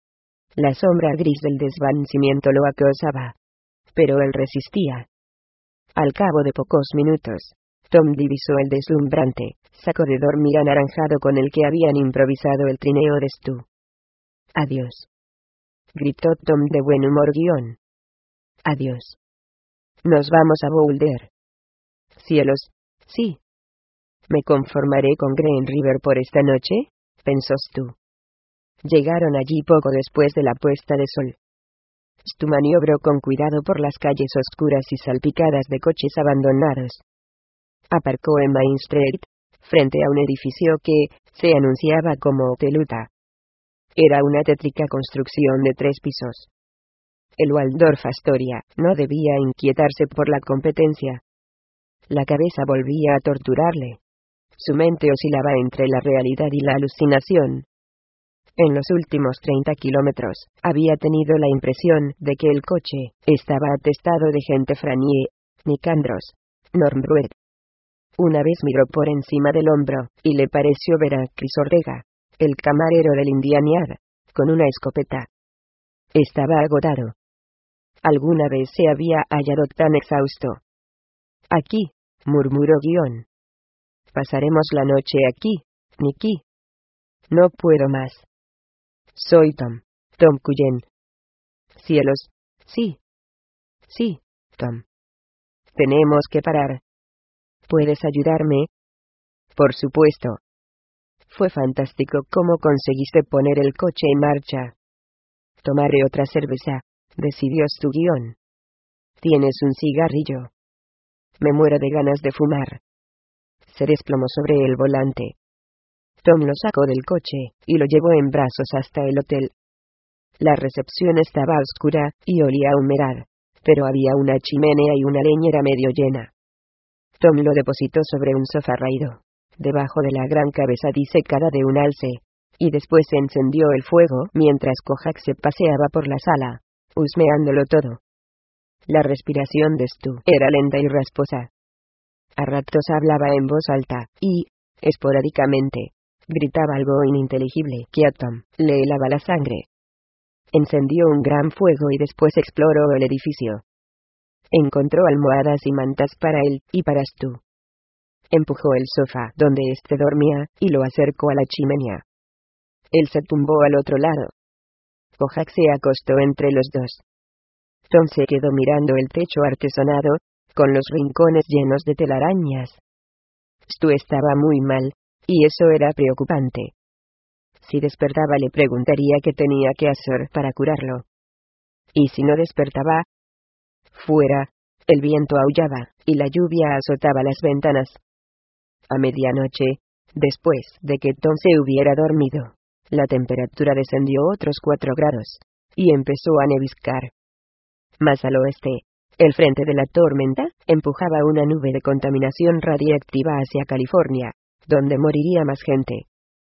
S1: La sombra gris del desvanecimiento lo acosaba. Pero él resistía. Al cabo de pocos minutos, Tom divisó el deslumbrante saco de dormir anaranjado con el que habían improvisado el trineo de Stu. «Adiós», gritó Tom de buen humor guión. «Adiós. Nos vamos a Boulder». «Cielos, sí. ¿Me conformaré con Green River por esta noche?», pensó Stu. Llegaron allí poco después de la puesta de sol. Stu maniobró con cuidado por las calles oscuras y salpicadas de coches abandonados. Aparcó en Main Street, frente a un edificio que se anunciaba como Hotel Utah. Era una tétrica construcción de tres pisos. El Waldorf Astoria no debía inquietarse por la competencia. La cabeza volvía a torturarle. Su mente oscilaba entre la realidad y la alucinación. En los últimos treinta kilómetros, había tenido la impresión de que el coche estaba atestado de gente Franier, Nicandros, Normbruet. Una vez miró por encima del hombro, y le pareció ver a Chris Ortega, el camarero del Indianiad, con una escopeta. Estaba agotado. Alguna vez se había hallado tan exhausto. «Aquí», murmuró guión. «Pasaremos la noche aquí, Nicky. No puedo más». «Soy Tom, Tom Cullen». «Cielos, sí. Sí, Tom. Tenemos que parar. ¿Puedes ayudarme?». «Por supuesto». «Fue fantástico cómo conseguiste poner el coche en marcha». «Tomaré otra cerveza», decidió su guión. «¿Tienes un cigarrillo?». «Me muero de ganas de fumar». Se desplomó sobre el volante. Tom lo sacó del coche, y lo llevó en brazos hasta el hotel. La recepción estaba oscura, y olía a humedad, pero había una chimenea y una leñera medio llena. Tom lo depositó sobre un sofá raído, debajo de la gran cabeza disecada de un alce, y después encendió el fuego mientras Kojak se paseaba por la sala, husmeándolo todo. La respiración de Stu era lenta y rasposa. A ratos hablaba en voz alta, y, esporádicamente, gritaba algo ininteligible que a Tom le helaba la sangre. Encendió un gran fuego y después exploró el edificio. Encontró almohadas y mantas para él y para Stu. Empujó el sofá donde éste dormía y lo acercó a la chimenea. Él se tumbó al otro lado. Kojak se acostó entre los dos. Tom se quedó mirando el techo artesonado, con los rincones llenos de telarañas. Stu estaba muy mal, y eso era preocupante. Si despertaba le preguntaría qué tenía que hacer para curarlo. Y si no despertaba, fuera, el viento aullaba, y la lluvia azotaba las ventanas. A medianoche, después de que Tom se hubiera dormido, la temperatura descendió otros cuatro grados, y empezó a neviscar. Más al oeste, el frente de la tormenta empujaba una nube de contaminación radiactiva hacia California, donde moriría más gente.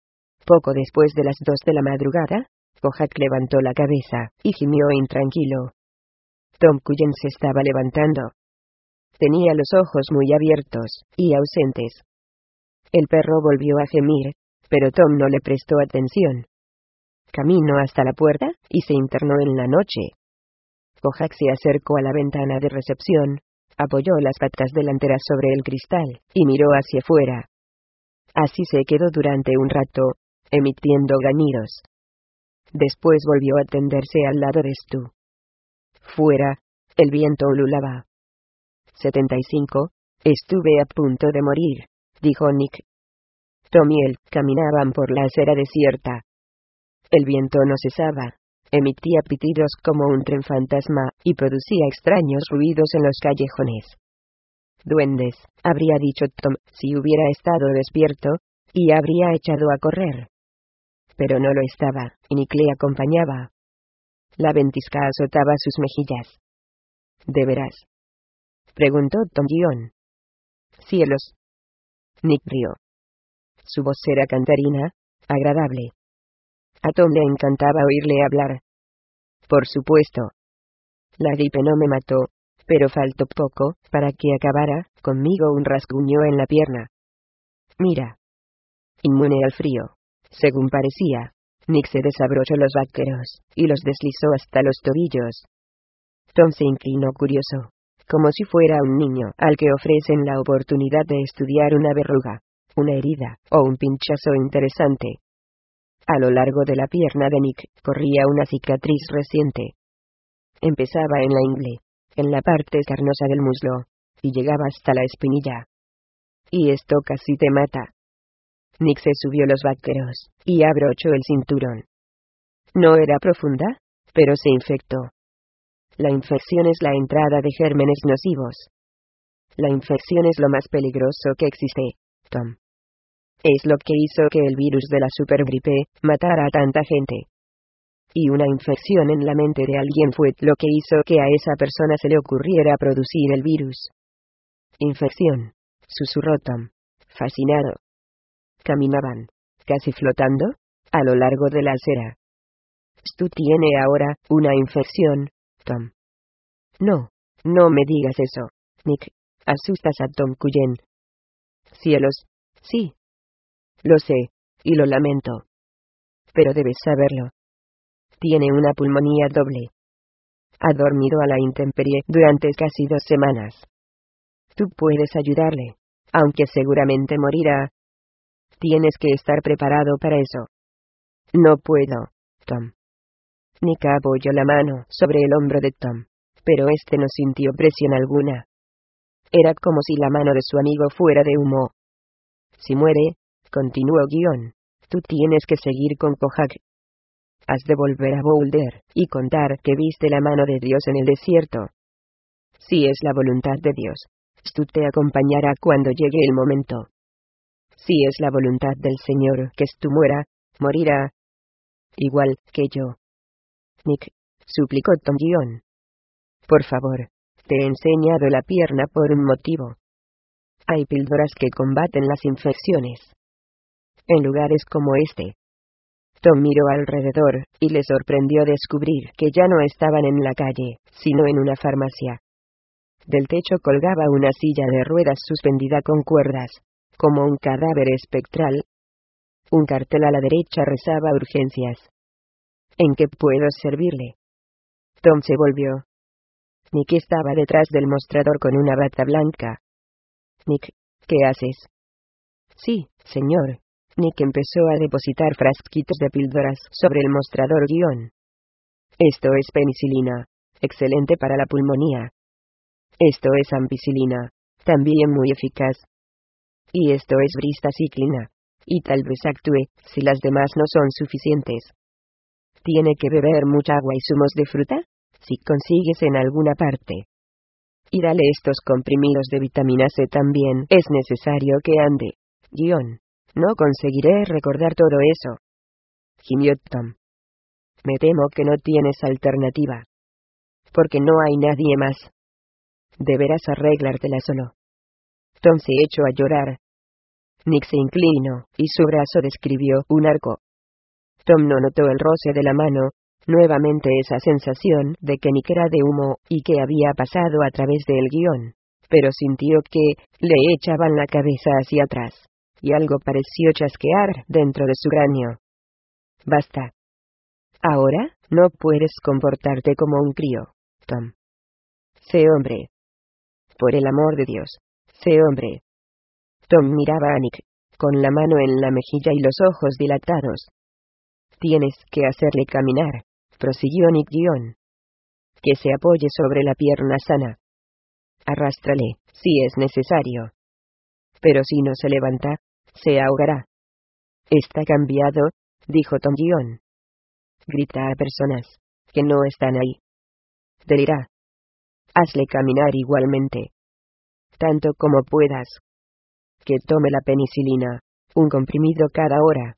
S1: Poco después de las dos de la madrugada, Kojak levantó la cabeza, y gimió intranquilo. Tom Cullen se estaba levantando. Tenía los ojos muy abiertos, y ausentes. El perro volvió a gemir, pero Tom no le prestó atención. Caminó hasta la puerta, y se internó en la noche. Kojak se acercó a la ventana de recepción, apoyó las patas delanteras sobre el cristal, y miró hacia afuera. Así se quedó durante un rato, emitiendo gamidos. Después volvió a tenderse al lado de Stu. Fuera, el viento ululaba. setenta y cinco, estuve a punto de morir, dijo Nick. Tom y él caminaban por la acera desierta. El viento no cesaba, emitía pitidos como un tren fantasma, y producía extraños ruidos en los callejones. Duendes, habría dicho Tom, si hubiera estado despierto, y habría echado a correr. Pero no lo estaba, y Nick le acompañaba. La ventisca azotaba sus mejillas. ¿De veras?, preguntó Tom Guion. Cielos. Nick rió. Su voz era cantarina, agradable. A Tom le encantaba oírle hablar. Por supuesto. La gripe no me mató, pero faltó poco para que acabara conmigo un rasguño en la pierna. Mira. Inmune al frío. Según parecía, Nick se desabrochó los vaqueros, y los deslizó hasta los tobillos. Tom se inclinó curioso, como si fuera un niño al que ofrecen la oportunidad de estudiar una verruga, una herida, o un pinchazo interesante. A lo largo de la pierna de Nick corría una cicatriz reciente. Empezaba en la ingle, en la parte carnosa del muslo, y llegaba hasta la espinilla. Y esto casi te mata. Nick se subió los vaqueros, y abrochó el cinturón. No era profunda, pero se infectó. La infección es la entrada de gérmenes nocivos. La infección es lo más peligroso que existe, Tom. Es lo que hizo que el virus de la supergripe matara a tanta gente. Y una infección en la mente de alguien fue lo que hizo que a esa persona se le ocurriera producir el virus. Infección, susurró Tom, fascinado. Caminaban, casi flotando, a lo largo de la acera. Stu tiene ahora una infección, Tom. No, no me digas eso, Nick. Asustas a Tom Cullen. Cielos, sí. Lo sé, y lo lamento. Pero debes saberlo. Tiene una pulmonía doble. Ha dormido a la intemperie durante casi dos semanas. Tú puedes ayudarle, aunque seguramente morirá. Tienes que estar preparado para eso. No puedo, Tom. Nick apoyó la mano sobre el hombro de Tom, pero este no sintió presión alguna. Era como si la mano de su amigo fuera de humo. Si muere, continuó Guion, tú tienes que seguir con Kojak. Has de volver a Boulder, y contar que viste la mano de Dios en el desierto. Si es la voluntad de Dios, tú te acompañará cuando llegue el momento. Si es la voluntad del Señor que Stu muera, morirá. Igual que yo. Nick, suplicó Tom Guion. Por favor, te he enseñado la pierna por un motivo. Hay píldoras que combaten las infecciones. En lugares como este. Tom miró alrededor, y le sorprendió descubrir que ya no estaban en la calle, sino en una farmacia. Del techo colgaba una silla de ruedas suspendida con cuerdas, como un cadáver espectral. Un cartel a la derecha rezaba urgencias. ¿En qué puedo servirle? Tom se volvió. Nick estaba detrás del mostrador con una bata blanca. Nick, ¿qué haces? Sí, señor. Nick empezó a depositar frasquitos de píldoras sobre el mostrador guión. Esto es penicilina, excelente para la pulmonía. Esto es ampicilina, también muy eficaz. Y esto es bristaciclina, y tal vez actúe, si las demás no son suficientes. ¿Tiene que beber mucha agua y zumos de fruta? Si consigues en alguna parte. Y dale estos comprimidos de vitamina C también. Es necesario que ande. Guión. No conseguiré recordar todo eso. Gimió Tom. Me temo que no tienes alternativa. Porque no hay nadie más. Deberás arreglártela solo. Tom se echó a llorar. Nick se inclinó, y su brazo describió un arco. Tom no notó el roce de la mano, nuevamente esa sensación de que Nick era de humo y que había pasado a través del guión, pero sintió que le echaban la cabeza hacia atrás, y algo pareció chasquear dentro de su cráneo. Basta. Ahora, no puedes comportarte como un crío, Tom. Sé hombre. Por el amor de Dios, sé hombre. Tom miraba a Nick, con la mano en la mejilla y los ojos dilatados. Tienes que hacerle caminar, prosiguió Nick Guion. Que se apoye sobre la pierna sana. Arrástrale, si es necesario. Pero si no se levanta, se ahogará. Está cambiado, dijo Tom Guion. Grita a personas que no están ahí. Delira. Hazle caminar igualmente. Tanto como puedas. Que tome la penicilina, un comprimido cada hora.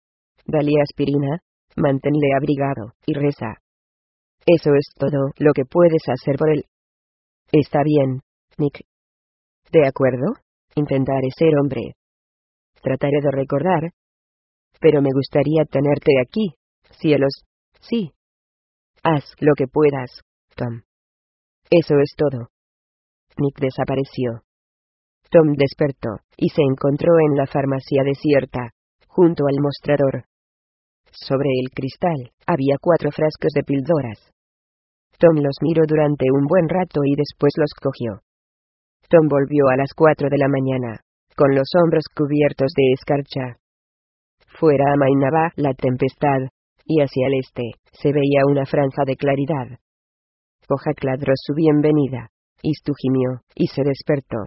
S1: Dale aspirina, manténle abrigado, y reza. Eso es todo lo que puedes hacer por él. Está bien, Nick. ¿De acuerdo? Intentaré ser hombre. Trataré de recordar. Pero me gustaría tenerte aquí, cielos, sí. Haz lo que puedas, Tom. Eso es todo. Nick desapareció. Tom despertó, y se encontró en la farmacia desierta, junto al mostrador. Sobre el cristal, había cuatro frascos de píldoras. Tom los miró durante un buen rato y después los cogió. Tom volvió a las cuatro de la mañana, con los hombros cubiertos de escarcha. Fuera amainaba la tempestad, y hacia el este, se veía una franja de claridad. Ojak ladró su bienvenida, y Stu gimió, y se despertó.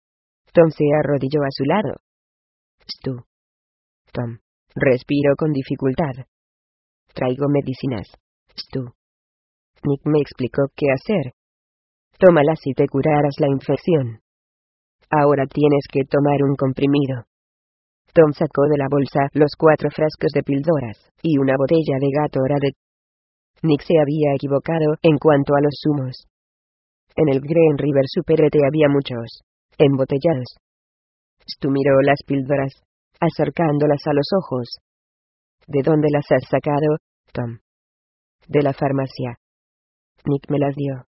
S1: Tom se arrodilló a su lado. Stu. Tom. Respiró con dificultad. Traigo medicinas. Stu. Nick me explicó qué hacer. Tómalas y te curarás la infección. Ahora tienes que tomar un comprimido. Tom sacó de la bolsa los cuatro frascos de píldoras, y una botella de Gatorade. Nick se había equivocado en cuanto a los zumos. En el Green River Superette había muchos, embotellados. Stu miró las píldoras, acercándolas a los ojos. ¿De dónde las has sacado, Tom? De la farmacia. Nick me las dio.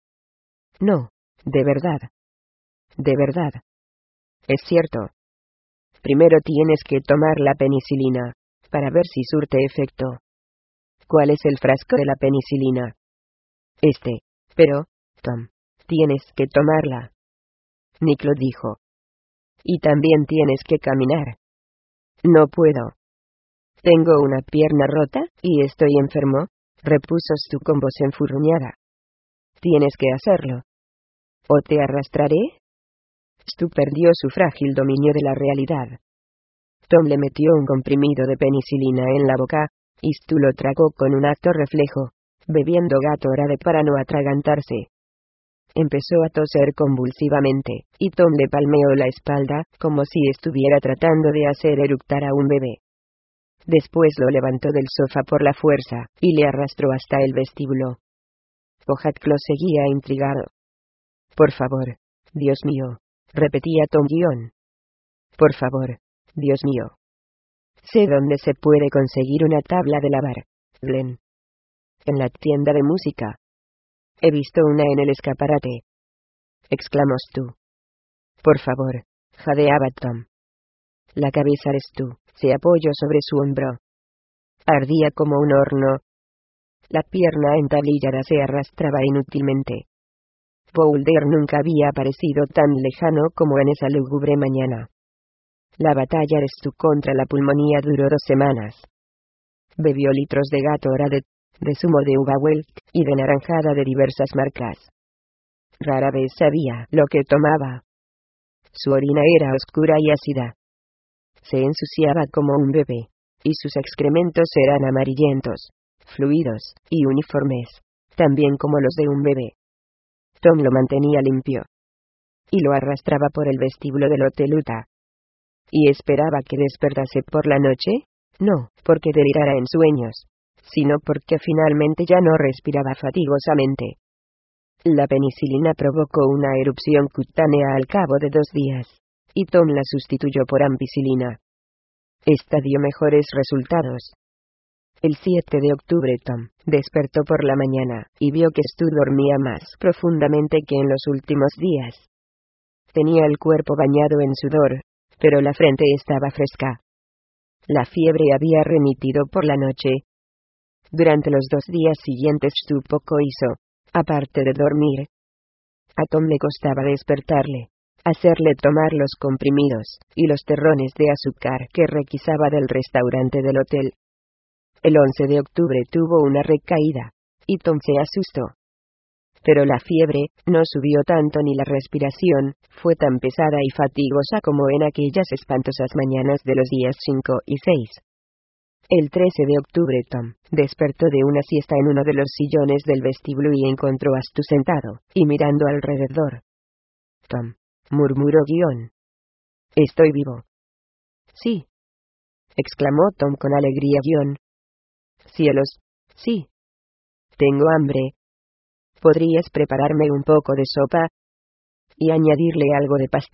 S1: No, de verdad. De verdad. Es cierto. Primero tienes que tomar la penicilina, para ver si surte efecto. ¿Cuál es el frasco de la penicilina? Este. Pero, Tom, tienes que tomarla. Nick lo dijo. Y también tienes que caminar. No puedo. Tengo una pierna rota, y estoy enfermo, repuso Stu con voz enfurruñada. Tienes que hacerlo. ¿O te arrastraré? Stu perdió su frágil dominio de la realidad. Tom le metió un comprimido de penicilina en la boca, y Stu lo tragó con un acto reflejo, bebiendo Gatorade para no atragantarse. Empezó a toser convulsivamente, y Tom le palmeó la espalda, como si estuviera tratando de hacer eructar a un bebé. Después lo levantó del sofá por la fuerza, y le arrastró hasta el vestíbulo. Ojak lo seguía intrigado. Por favor, Dios mío, repetía Tom Guion. Por favor, Dios mío. Sé dónde se puede conseguir una tabla de lavar, Glenn. En la tienda de música. He visto una en el escaparate. Exclamó Stu. Por favor, jadeaba Tom. La cabeza de Stu se apoyó sobre su hombro. Ardía como un horno. La pierna entablillada se arrastraba inútilmente. Boulder nunca había aparecido tan lejano como en esa lúgubre mañana. La batalla de Stu contra la pulmonía duró dos semanas. Bebió litros de Gatorade, de zumo de uva Welk y de naranjada de diversas marcas. Rara vez sabía lo que tomaba. Su orina era oscura y ácida. Se ensuciaba como un bebé, y sus excrementos eran amarillentos, fluidos y uniformes, también como los de un bebé. Tom lo mantenía limpio. Y lo arrastraba por el vestíbulo del Hotel Utah. ¿Y esperaba que despertase por la noche? No, porque delirara en sueños, sino porque finalmente ya no respiraba fatigosamente. La penicilina provocó una erupción cutánea al cabo de dos días, y Tom la sustituyó por ampicilina. Esta dio mejores resultados. El siete de octubre Tom despertó por la mañana, y vio que Stu dormía más profundamente que en los últimos días. Tenía el cuerpo bañado en sudor, pero la frente estaba fresca. La fiebre había remitido por la noche. Durante los dos días siguientes Stu poco hizo, aparte de dormir. A Tom le costaba despertarle, hacerle tomar los comprimidos y los terrones de azúcar que requisaba del restaurante del hotel. El once de octubre tuvo una recaída, y Tom se asustó. Pero la fiebre no subió tanto ni la respiración fue tan pesada y fatigosa como en aquellas espantosas mañanas de los días cinco y seis. El trece de octubre Tom despertó de una siesta en uno de los sillones del vestíbulo y encontró a Stu sentado y mirando alrededor. Tom, murmuró guión. Estoy vivo. Sí, exclamó Tom con alegría guión. Cielos, sí. Tengo hambre. ¿Podrías prepararme un poco de sopa? Y añadirle algo de pasta.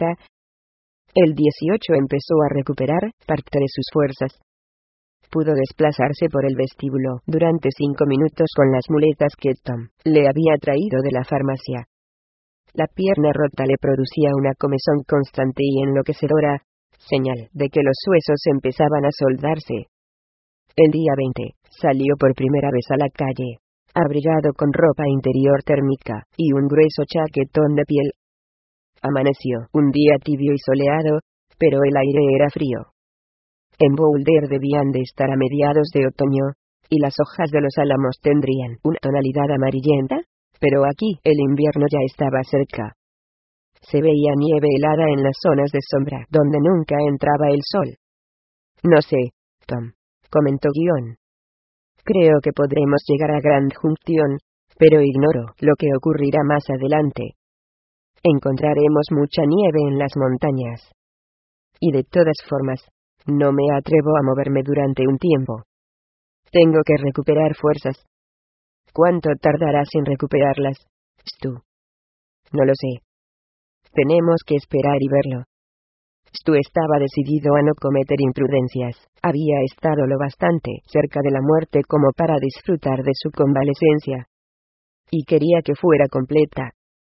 S1: El dieciocho empezó a recuperar parte de sus fuerzas. Pudo desplazarse por el vestíbulo durante cinco minutos con las muletas que Tom le había traído de la farmacia. La pierna rota le producía una comezón constante y enloquecedora, señal de que los huesos empezaban a soldarse. El día veinte, salió por primera vez a la calle, abrigado con ropa interior térmica y un grueso chaquetón de piel. Amaneció un día tibio y soleado, pero el aire era frío. En Boulder debían de estar a mediados de otoño, y las hojas de los álamos tendrían una tonalidad amarillenta, pero aquí el invierno ya estaba cerca. Se veía nieve helada en las zonas de sombra donde nunca entraba el sol. No sé, Tom, comentó guión. Creo que podremos llegar a Grand Junction, pero ignoro lo que ocurrirá más adelante. Encontraremos mucha nieve en las montañas. Y de todas formas, no me atrevo a moverme durante un tiempo. Tengo que recuperar fuerzas. ¿Cuánto tardarás en recuperarlas, Stu? No lo sé. Tenemos que esperar y verlo. Stu estaba decidido a no cometer imprudencias. Había estado lo bastante cerca de la muerte como para disfrutar de su convalecencia. Y quería que fuera completa.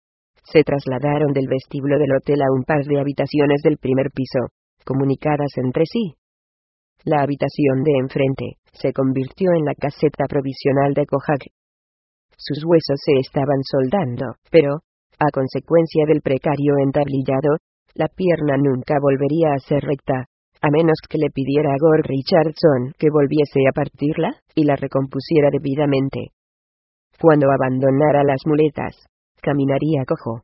S1: Se trasladaron del vestíbulo del hotel a un par de habitaciones del primer piso, comunicadas entre sí. La habitación de enfrente se convirtió en la caseta provisional de Kojak. Sus huesos se estaban soldando, pero, a consecuencia del precario entablillado, la pierna nunca volvería a ser recta, a menos que le pidiera a Gord Richardson que volviese a partirla y la recompusiera debidamente. Cuando abandonara las muletas, caminaría cojo.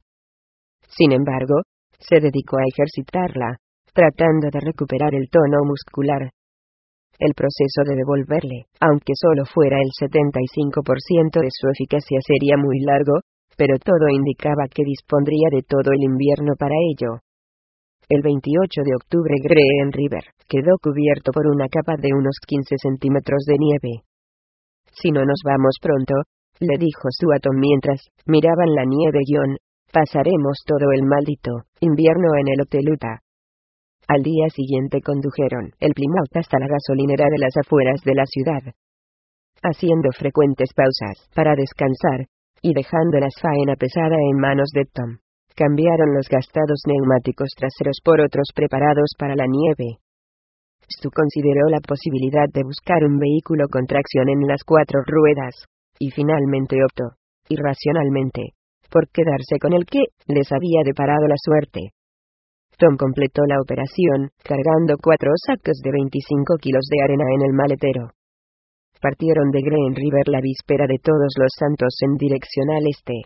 S1: Sin embargo, se dedicó a ejercitarla, tratando de recuperar el tono muscular. El proceso de devolverle, aunque solo fuera el setenta y cinco por ciento de su eficacia, sería muy largo, pero todo indicaba que dispondría de todo el invierno para ello. El veintiocho de octubre Green River quedó cubierto por una capa de unos quince centímetros de nieve. Si no nos vamos pronto, le dijo Stu a Tom mientras miraban la nieve guión, pasaremos todo el maldito invierno en el Hotel Utah. Al día siguiente condujeron el Plymouth hasta la gasolinera de las afueras de la ciudad. Haciendo frecuentes pausas para descansar, y dejando la faena pesada en manos de Tom, cambiaron los gastados neumáticos traseros por otros preparados para la nieve. Stu consideró la posibilidad de buscar un vehículo con tracción en las cuatro ruedas, y finalmente optó, irracionalmente, por quedarse con el que les había deparado la suerte. Tom completó la operación, cargando cuatro sacos de veinticinco kilos de arena en el maletero. Partieron de Green River la víspera de Todos los Santos en dirección al este.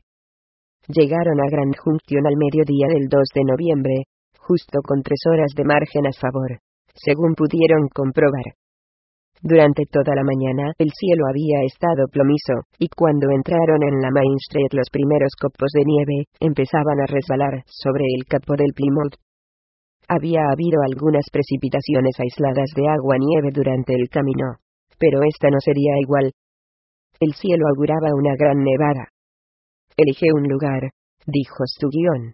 S1: Llegaron a Grand Junction al mediodía del dos de noviembre, justo con tres horas de margen a favor, según pudieron comprobar. Durante toda la mañana el cielo había estado plomizo, y cuando entraron en la Main Street los primeros copos de nieve empezaban a resbalar sobre el capó del Plymouth. Había habido algunas precipitaciones aisladas de agua-nieve durante el camino, pero esta no sería igual. El cielo auguraba una gran nevada. Elige un lugar, dijo Stu guión.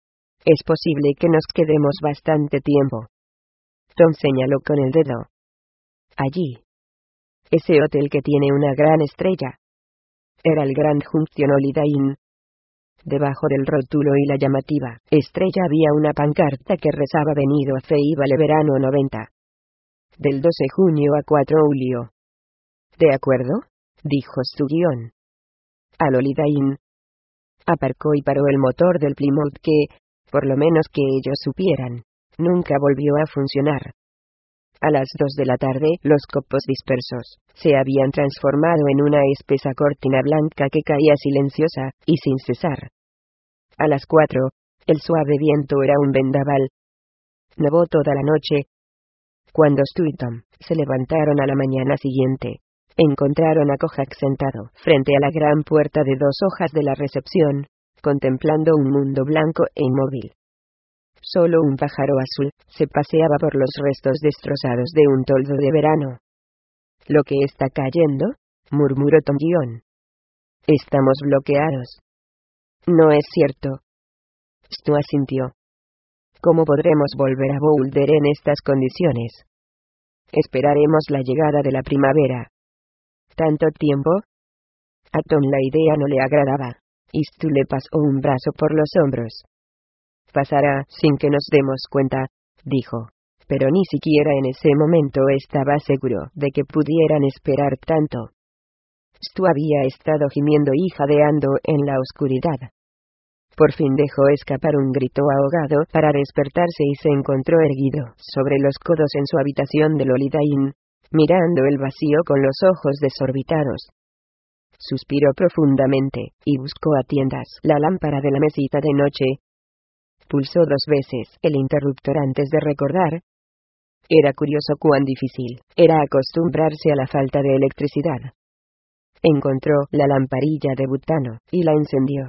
S1: Es posible que nos quedemos bastante tiempo. Tom señaló con el dedo. Allí. ese hotel que tiene una gran estrella. Era el Grand Junction Holiday Inn. Debajo del rótulo y la llamativa estrella había una pancarta que rezaba venido a Feíbale verano noventa. Del doce de junio a cuatro de julio. ¿De acuerdo?, dijo su guión. Al Holiday Inn. Aparcó y paró el motor del Plymouth que, por lo menos que ellos supieran, nunca volvió a funcionar. A las dos de la tarde, los copos dispersos se habían transformado en una espesa cortina blanca que caía silenciosa y sin cesar. A las cuatro, el suave viento era un vendaval. Nevó toda la noche. Cuando Stu y Tom se levantaron a la mañana siguiente, encontraron a Kojak sentado frente a la gran puerta de dos hojas de la recepción, contemplando un mundo blanco e inmóvil. Solo un pájaro azul se paseaba por los restos destrozados de un toldo de verano. «Lo que está cayendo», murmuró Tom Guion. «Estamos bloqueados». «No es cierto». Stu asintió. «¿Cómo podremos volver a Boulder en estas condiciones?» «Esperaremos la llegada de la primavera». «¿Tanto tiempo?» A Tom la idea no le agradaba, y Stu le pasó un brazo por los hombros. «Pasará sin que nos demos cuenta», dijo, pero ni siquiera en ese momento estaba seguro de que pudieran esperar tanto. Stu había estado gimiendo y jadeando en la oscuridad. Por fin dejó escapar un grito ahogado para despertarse y se encontró erguido sobre los codos en su habitación del Holiday Inn, mirando el vacío con los ojos desorbitados. Suspiró profundamente, y buscó a tientas la lámpara de la mesita de noche. Pulsó dos veces el interruptor antes de recordar. Era curioso cuán difícil era acostumbrarse a la falta de electricidad. Encontró la lamparilla de butano, y la encendió.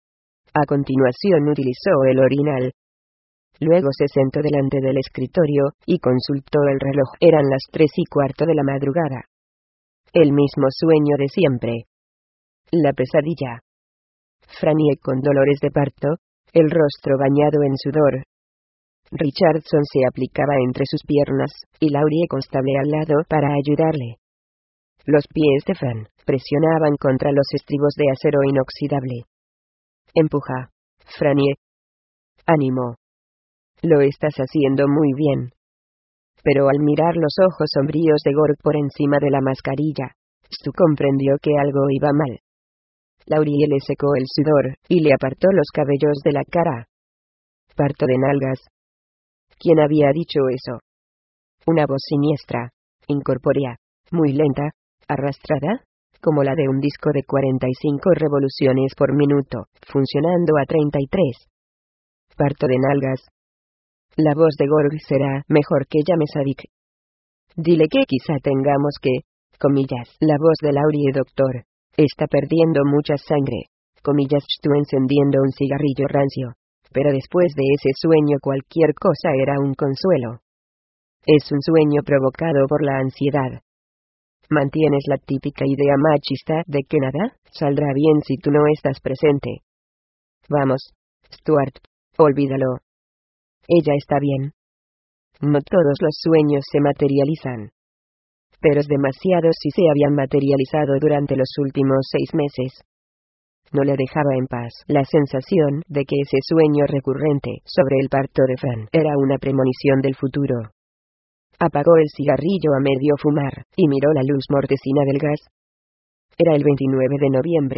S1: A continuación utilizó el orinal. Luego se sentó delante del escritorio, y consultó el reloj. Eran las tres y cuarto de la madrugada. El mismo sueño de siempre. La pesadilla. Frannie con dolores de parto, el rostro bañado en sudor. Richardson se aplicaba entre sus piernas, y Laurie constable al lado para ayudarle. Los pies de Fran presionaban contra los estribos de acero inoxidable. «Empuja, Frannie. Ánimo. Lo estás haciendo muy bien». Pero al mirar los ojos sombríos de Gorg por encima de la mascarilla, Stu comprendió que algo iba mal. Laurie le secó el sudor, y le apartó los cabellos de la cara. «Parto de nalgas». ¿Quién había dicho eso? Una voz siniestra, incorpórea, muy lenta, arrastrada, como la de un disco de cuarenta y cinco revoluciones por minuto, funcionando a treinta y tres. «Parto de nalgas». La voz de Gorg será mejor que llames a Dick. Dile que quizá tengamos que, comillas, la voz de Laurie doctor, está perdiendo mucha sangre, comillas. Stu encendiendo un cigarrillo rancio. Pero después de ese sueño cualquier cosa era un consuelo. Es un sueño provocado por la ansiedad. Mantienes la típica idea machista de que nada saldrá bien si tú no estás presente. Vamos, Stuart, olvídalo. Ella está bien. No todos los sueños se materializan. Pero es demasiado si se habían materializado durante los últimos seis meses. No le dejaba en paz la sensación de que ese sueño recurrente sobre el parto de Fran era una premonición del futuro. Apagó el cigarrillo a medio fumar, y miró la luz mortecina del gas. Era el veintinueve de noviembre.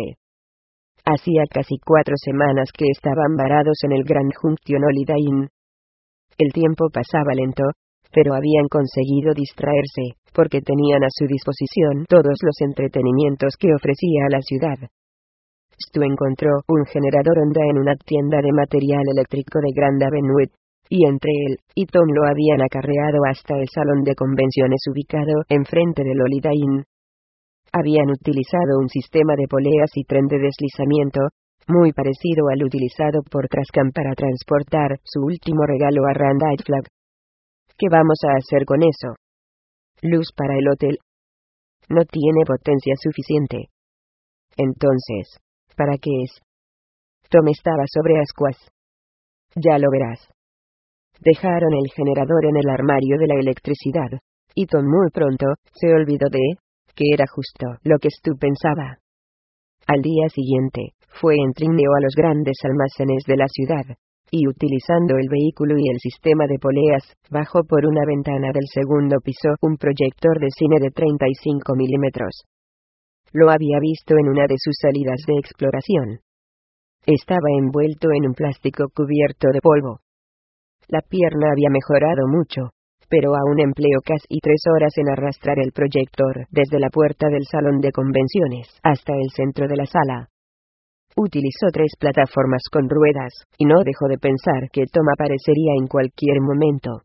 S1: Hacía casi cuatro semanas que estaban varados en el Grand Junction Holiday Inn. El tiempo pasaba lento, pero habían conseguido distraerse, porque tenían a su disposición todos los entretenimientos que ofrecía la ciudad. Stu encontró un generador Honda en una tienda de material eléctrico de Grand Avenue, y entre él y Tom lo habían acarreado hasta el salón de convenciones ubicado enfrente del Holiday Inn. Habían utilizado un sistema de poleas y tren de deslizamiento, muy parecido al utilizado por Trascan para transportar su último regalo a Randall Flagg. ¿Qué vamos a hacer con eso? Luz para el hotel. No tiene potencia suficiente. Entonces, ¿para qué es? Tom estaba sobre ascuas. Ya lo verás. Dejaron el generador en el armario de la electricidad, y Tom muy pronto se olvidó de que era justo lo que Stu pensaba. Al día siguiente, fue en trineo a los grandes almacenes de la ciudad, y utilizando el vehículo y el sistema de poleas, bajó por una ventana del segundo piso un proyector de cine de treinta y cinco milímetros. Lo había visto en una de sus salidas de exploración. Estaba envuelto en un plástico cubierto de polvo. La pierna había mejorado mucho, pero aún empleó casi tres horas en arrastrar el proyector desde la puerta del salón de convenciones hasta el centro de la sala. Utilizó tres plataformas con ruedas, y no dejó de pensar que Tom aparecería en cualquier momento.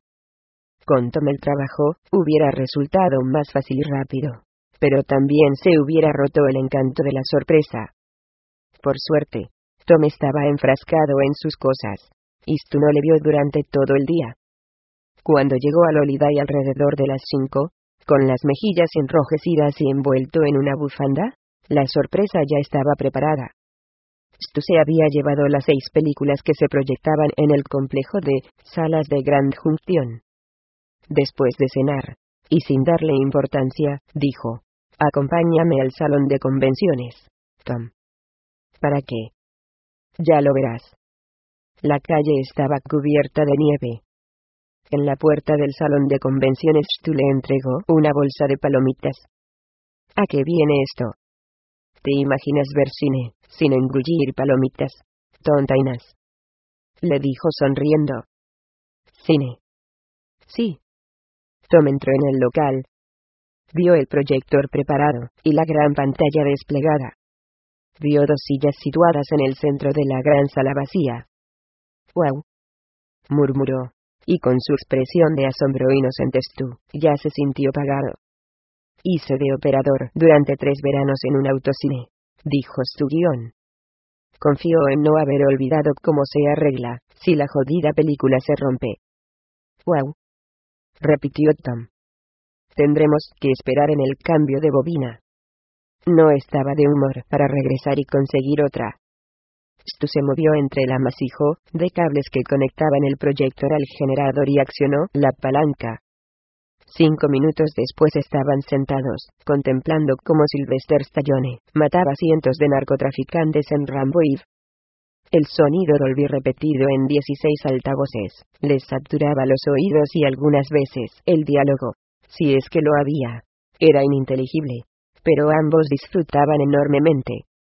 S1: Con Tom el trabajo hubiera resultado más fácil y rápido, pero también se hubiera roto el encanto de la sorpresa. Por suerte, Tom estaba enfrascado en sus cosas, y Stu no le vio durante todo el día. Cuando llegó al Holiday alrededor de las cinco, con las mejillas enrojecidas y envuelto en una bufanda, la sorpresa ya estaba preparada. Stu se había llevado las seis películas que se proyectaban en el complejo de salas de Grand Junction. Después de cenar, y sin darle importancia, dijo: «Acompáñame al salón de convenciones, Tom». «¿Para qué?» «Ya lo verás». La calle estaba cubierta de nieve. En la puerta del salón de convenciones Stu le entregó una bolsa de palomitas. «¿A qué viene esto?» «¿Te imaginas ver cine sin engullir palomitas, tontainas?», le dijo sonriendo. «¿Cine?» «Sí». Tom entró en el local. Vio el proyector preparado, y la gran pantalla desplegada. Vio dos sillas situadas en el centro de la gran sala vacía. «¡Guau!», murmuró, y con su expresión de asombro inocente Stu ya se sintió pagado. «Hice de operador durante tres veranos en un autocine», dijo Stu guión. «Confío en no haber olvidado cómo se arregla si la jodida película se rompe». «¡Guau!», repitió Tom. «Tendremos que esperar en el cambio de bobina». No estaba de humor para regresar y conseguir otra. Stu se movió entre el amasijo de cables que conectaban el proyector al generador y accionó la palanca. Cinco minutos después estaban sentados, contemplando cómo Sylvester Stallone mataba a cientos de narcotraficantes en Rambo Eve. El sonido Dolby repetido en dieciséis altavoces les saturaba los oídos y algunas veces el diálogo, si es que lo había, era ininteligible, pero ambos disfrutaban enormemente.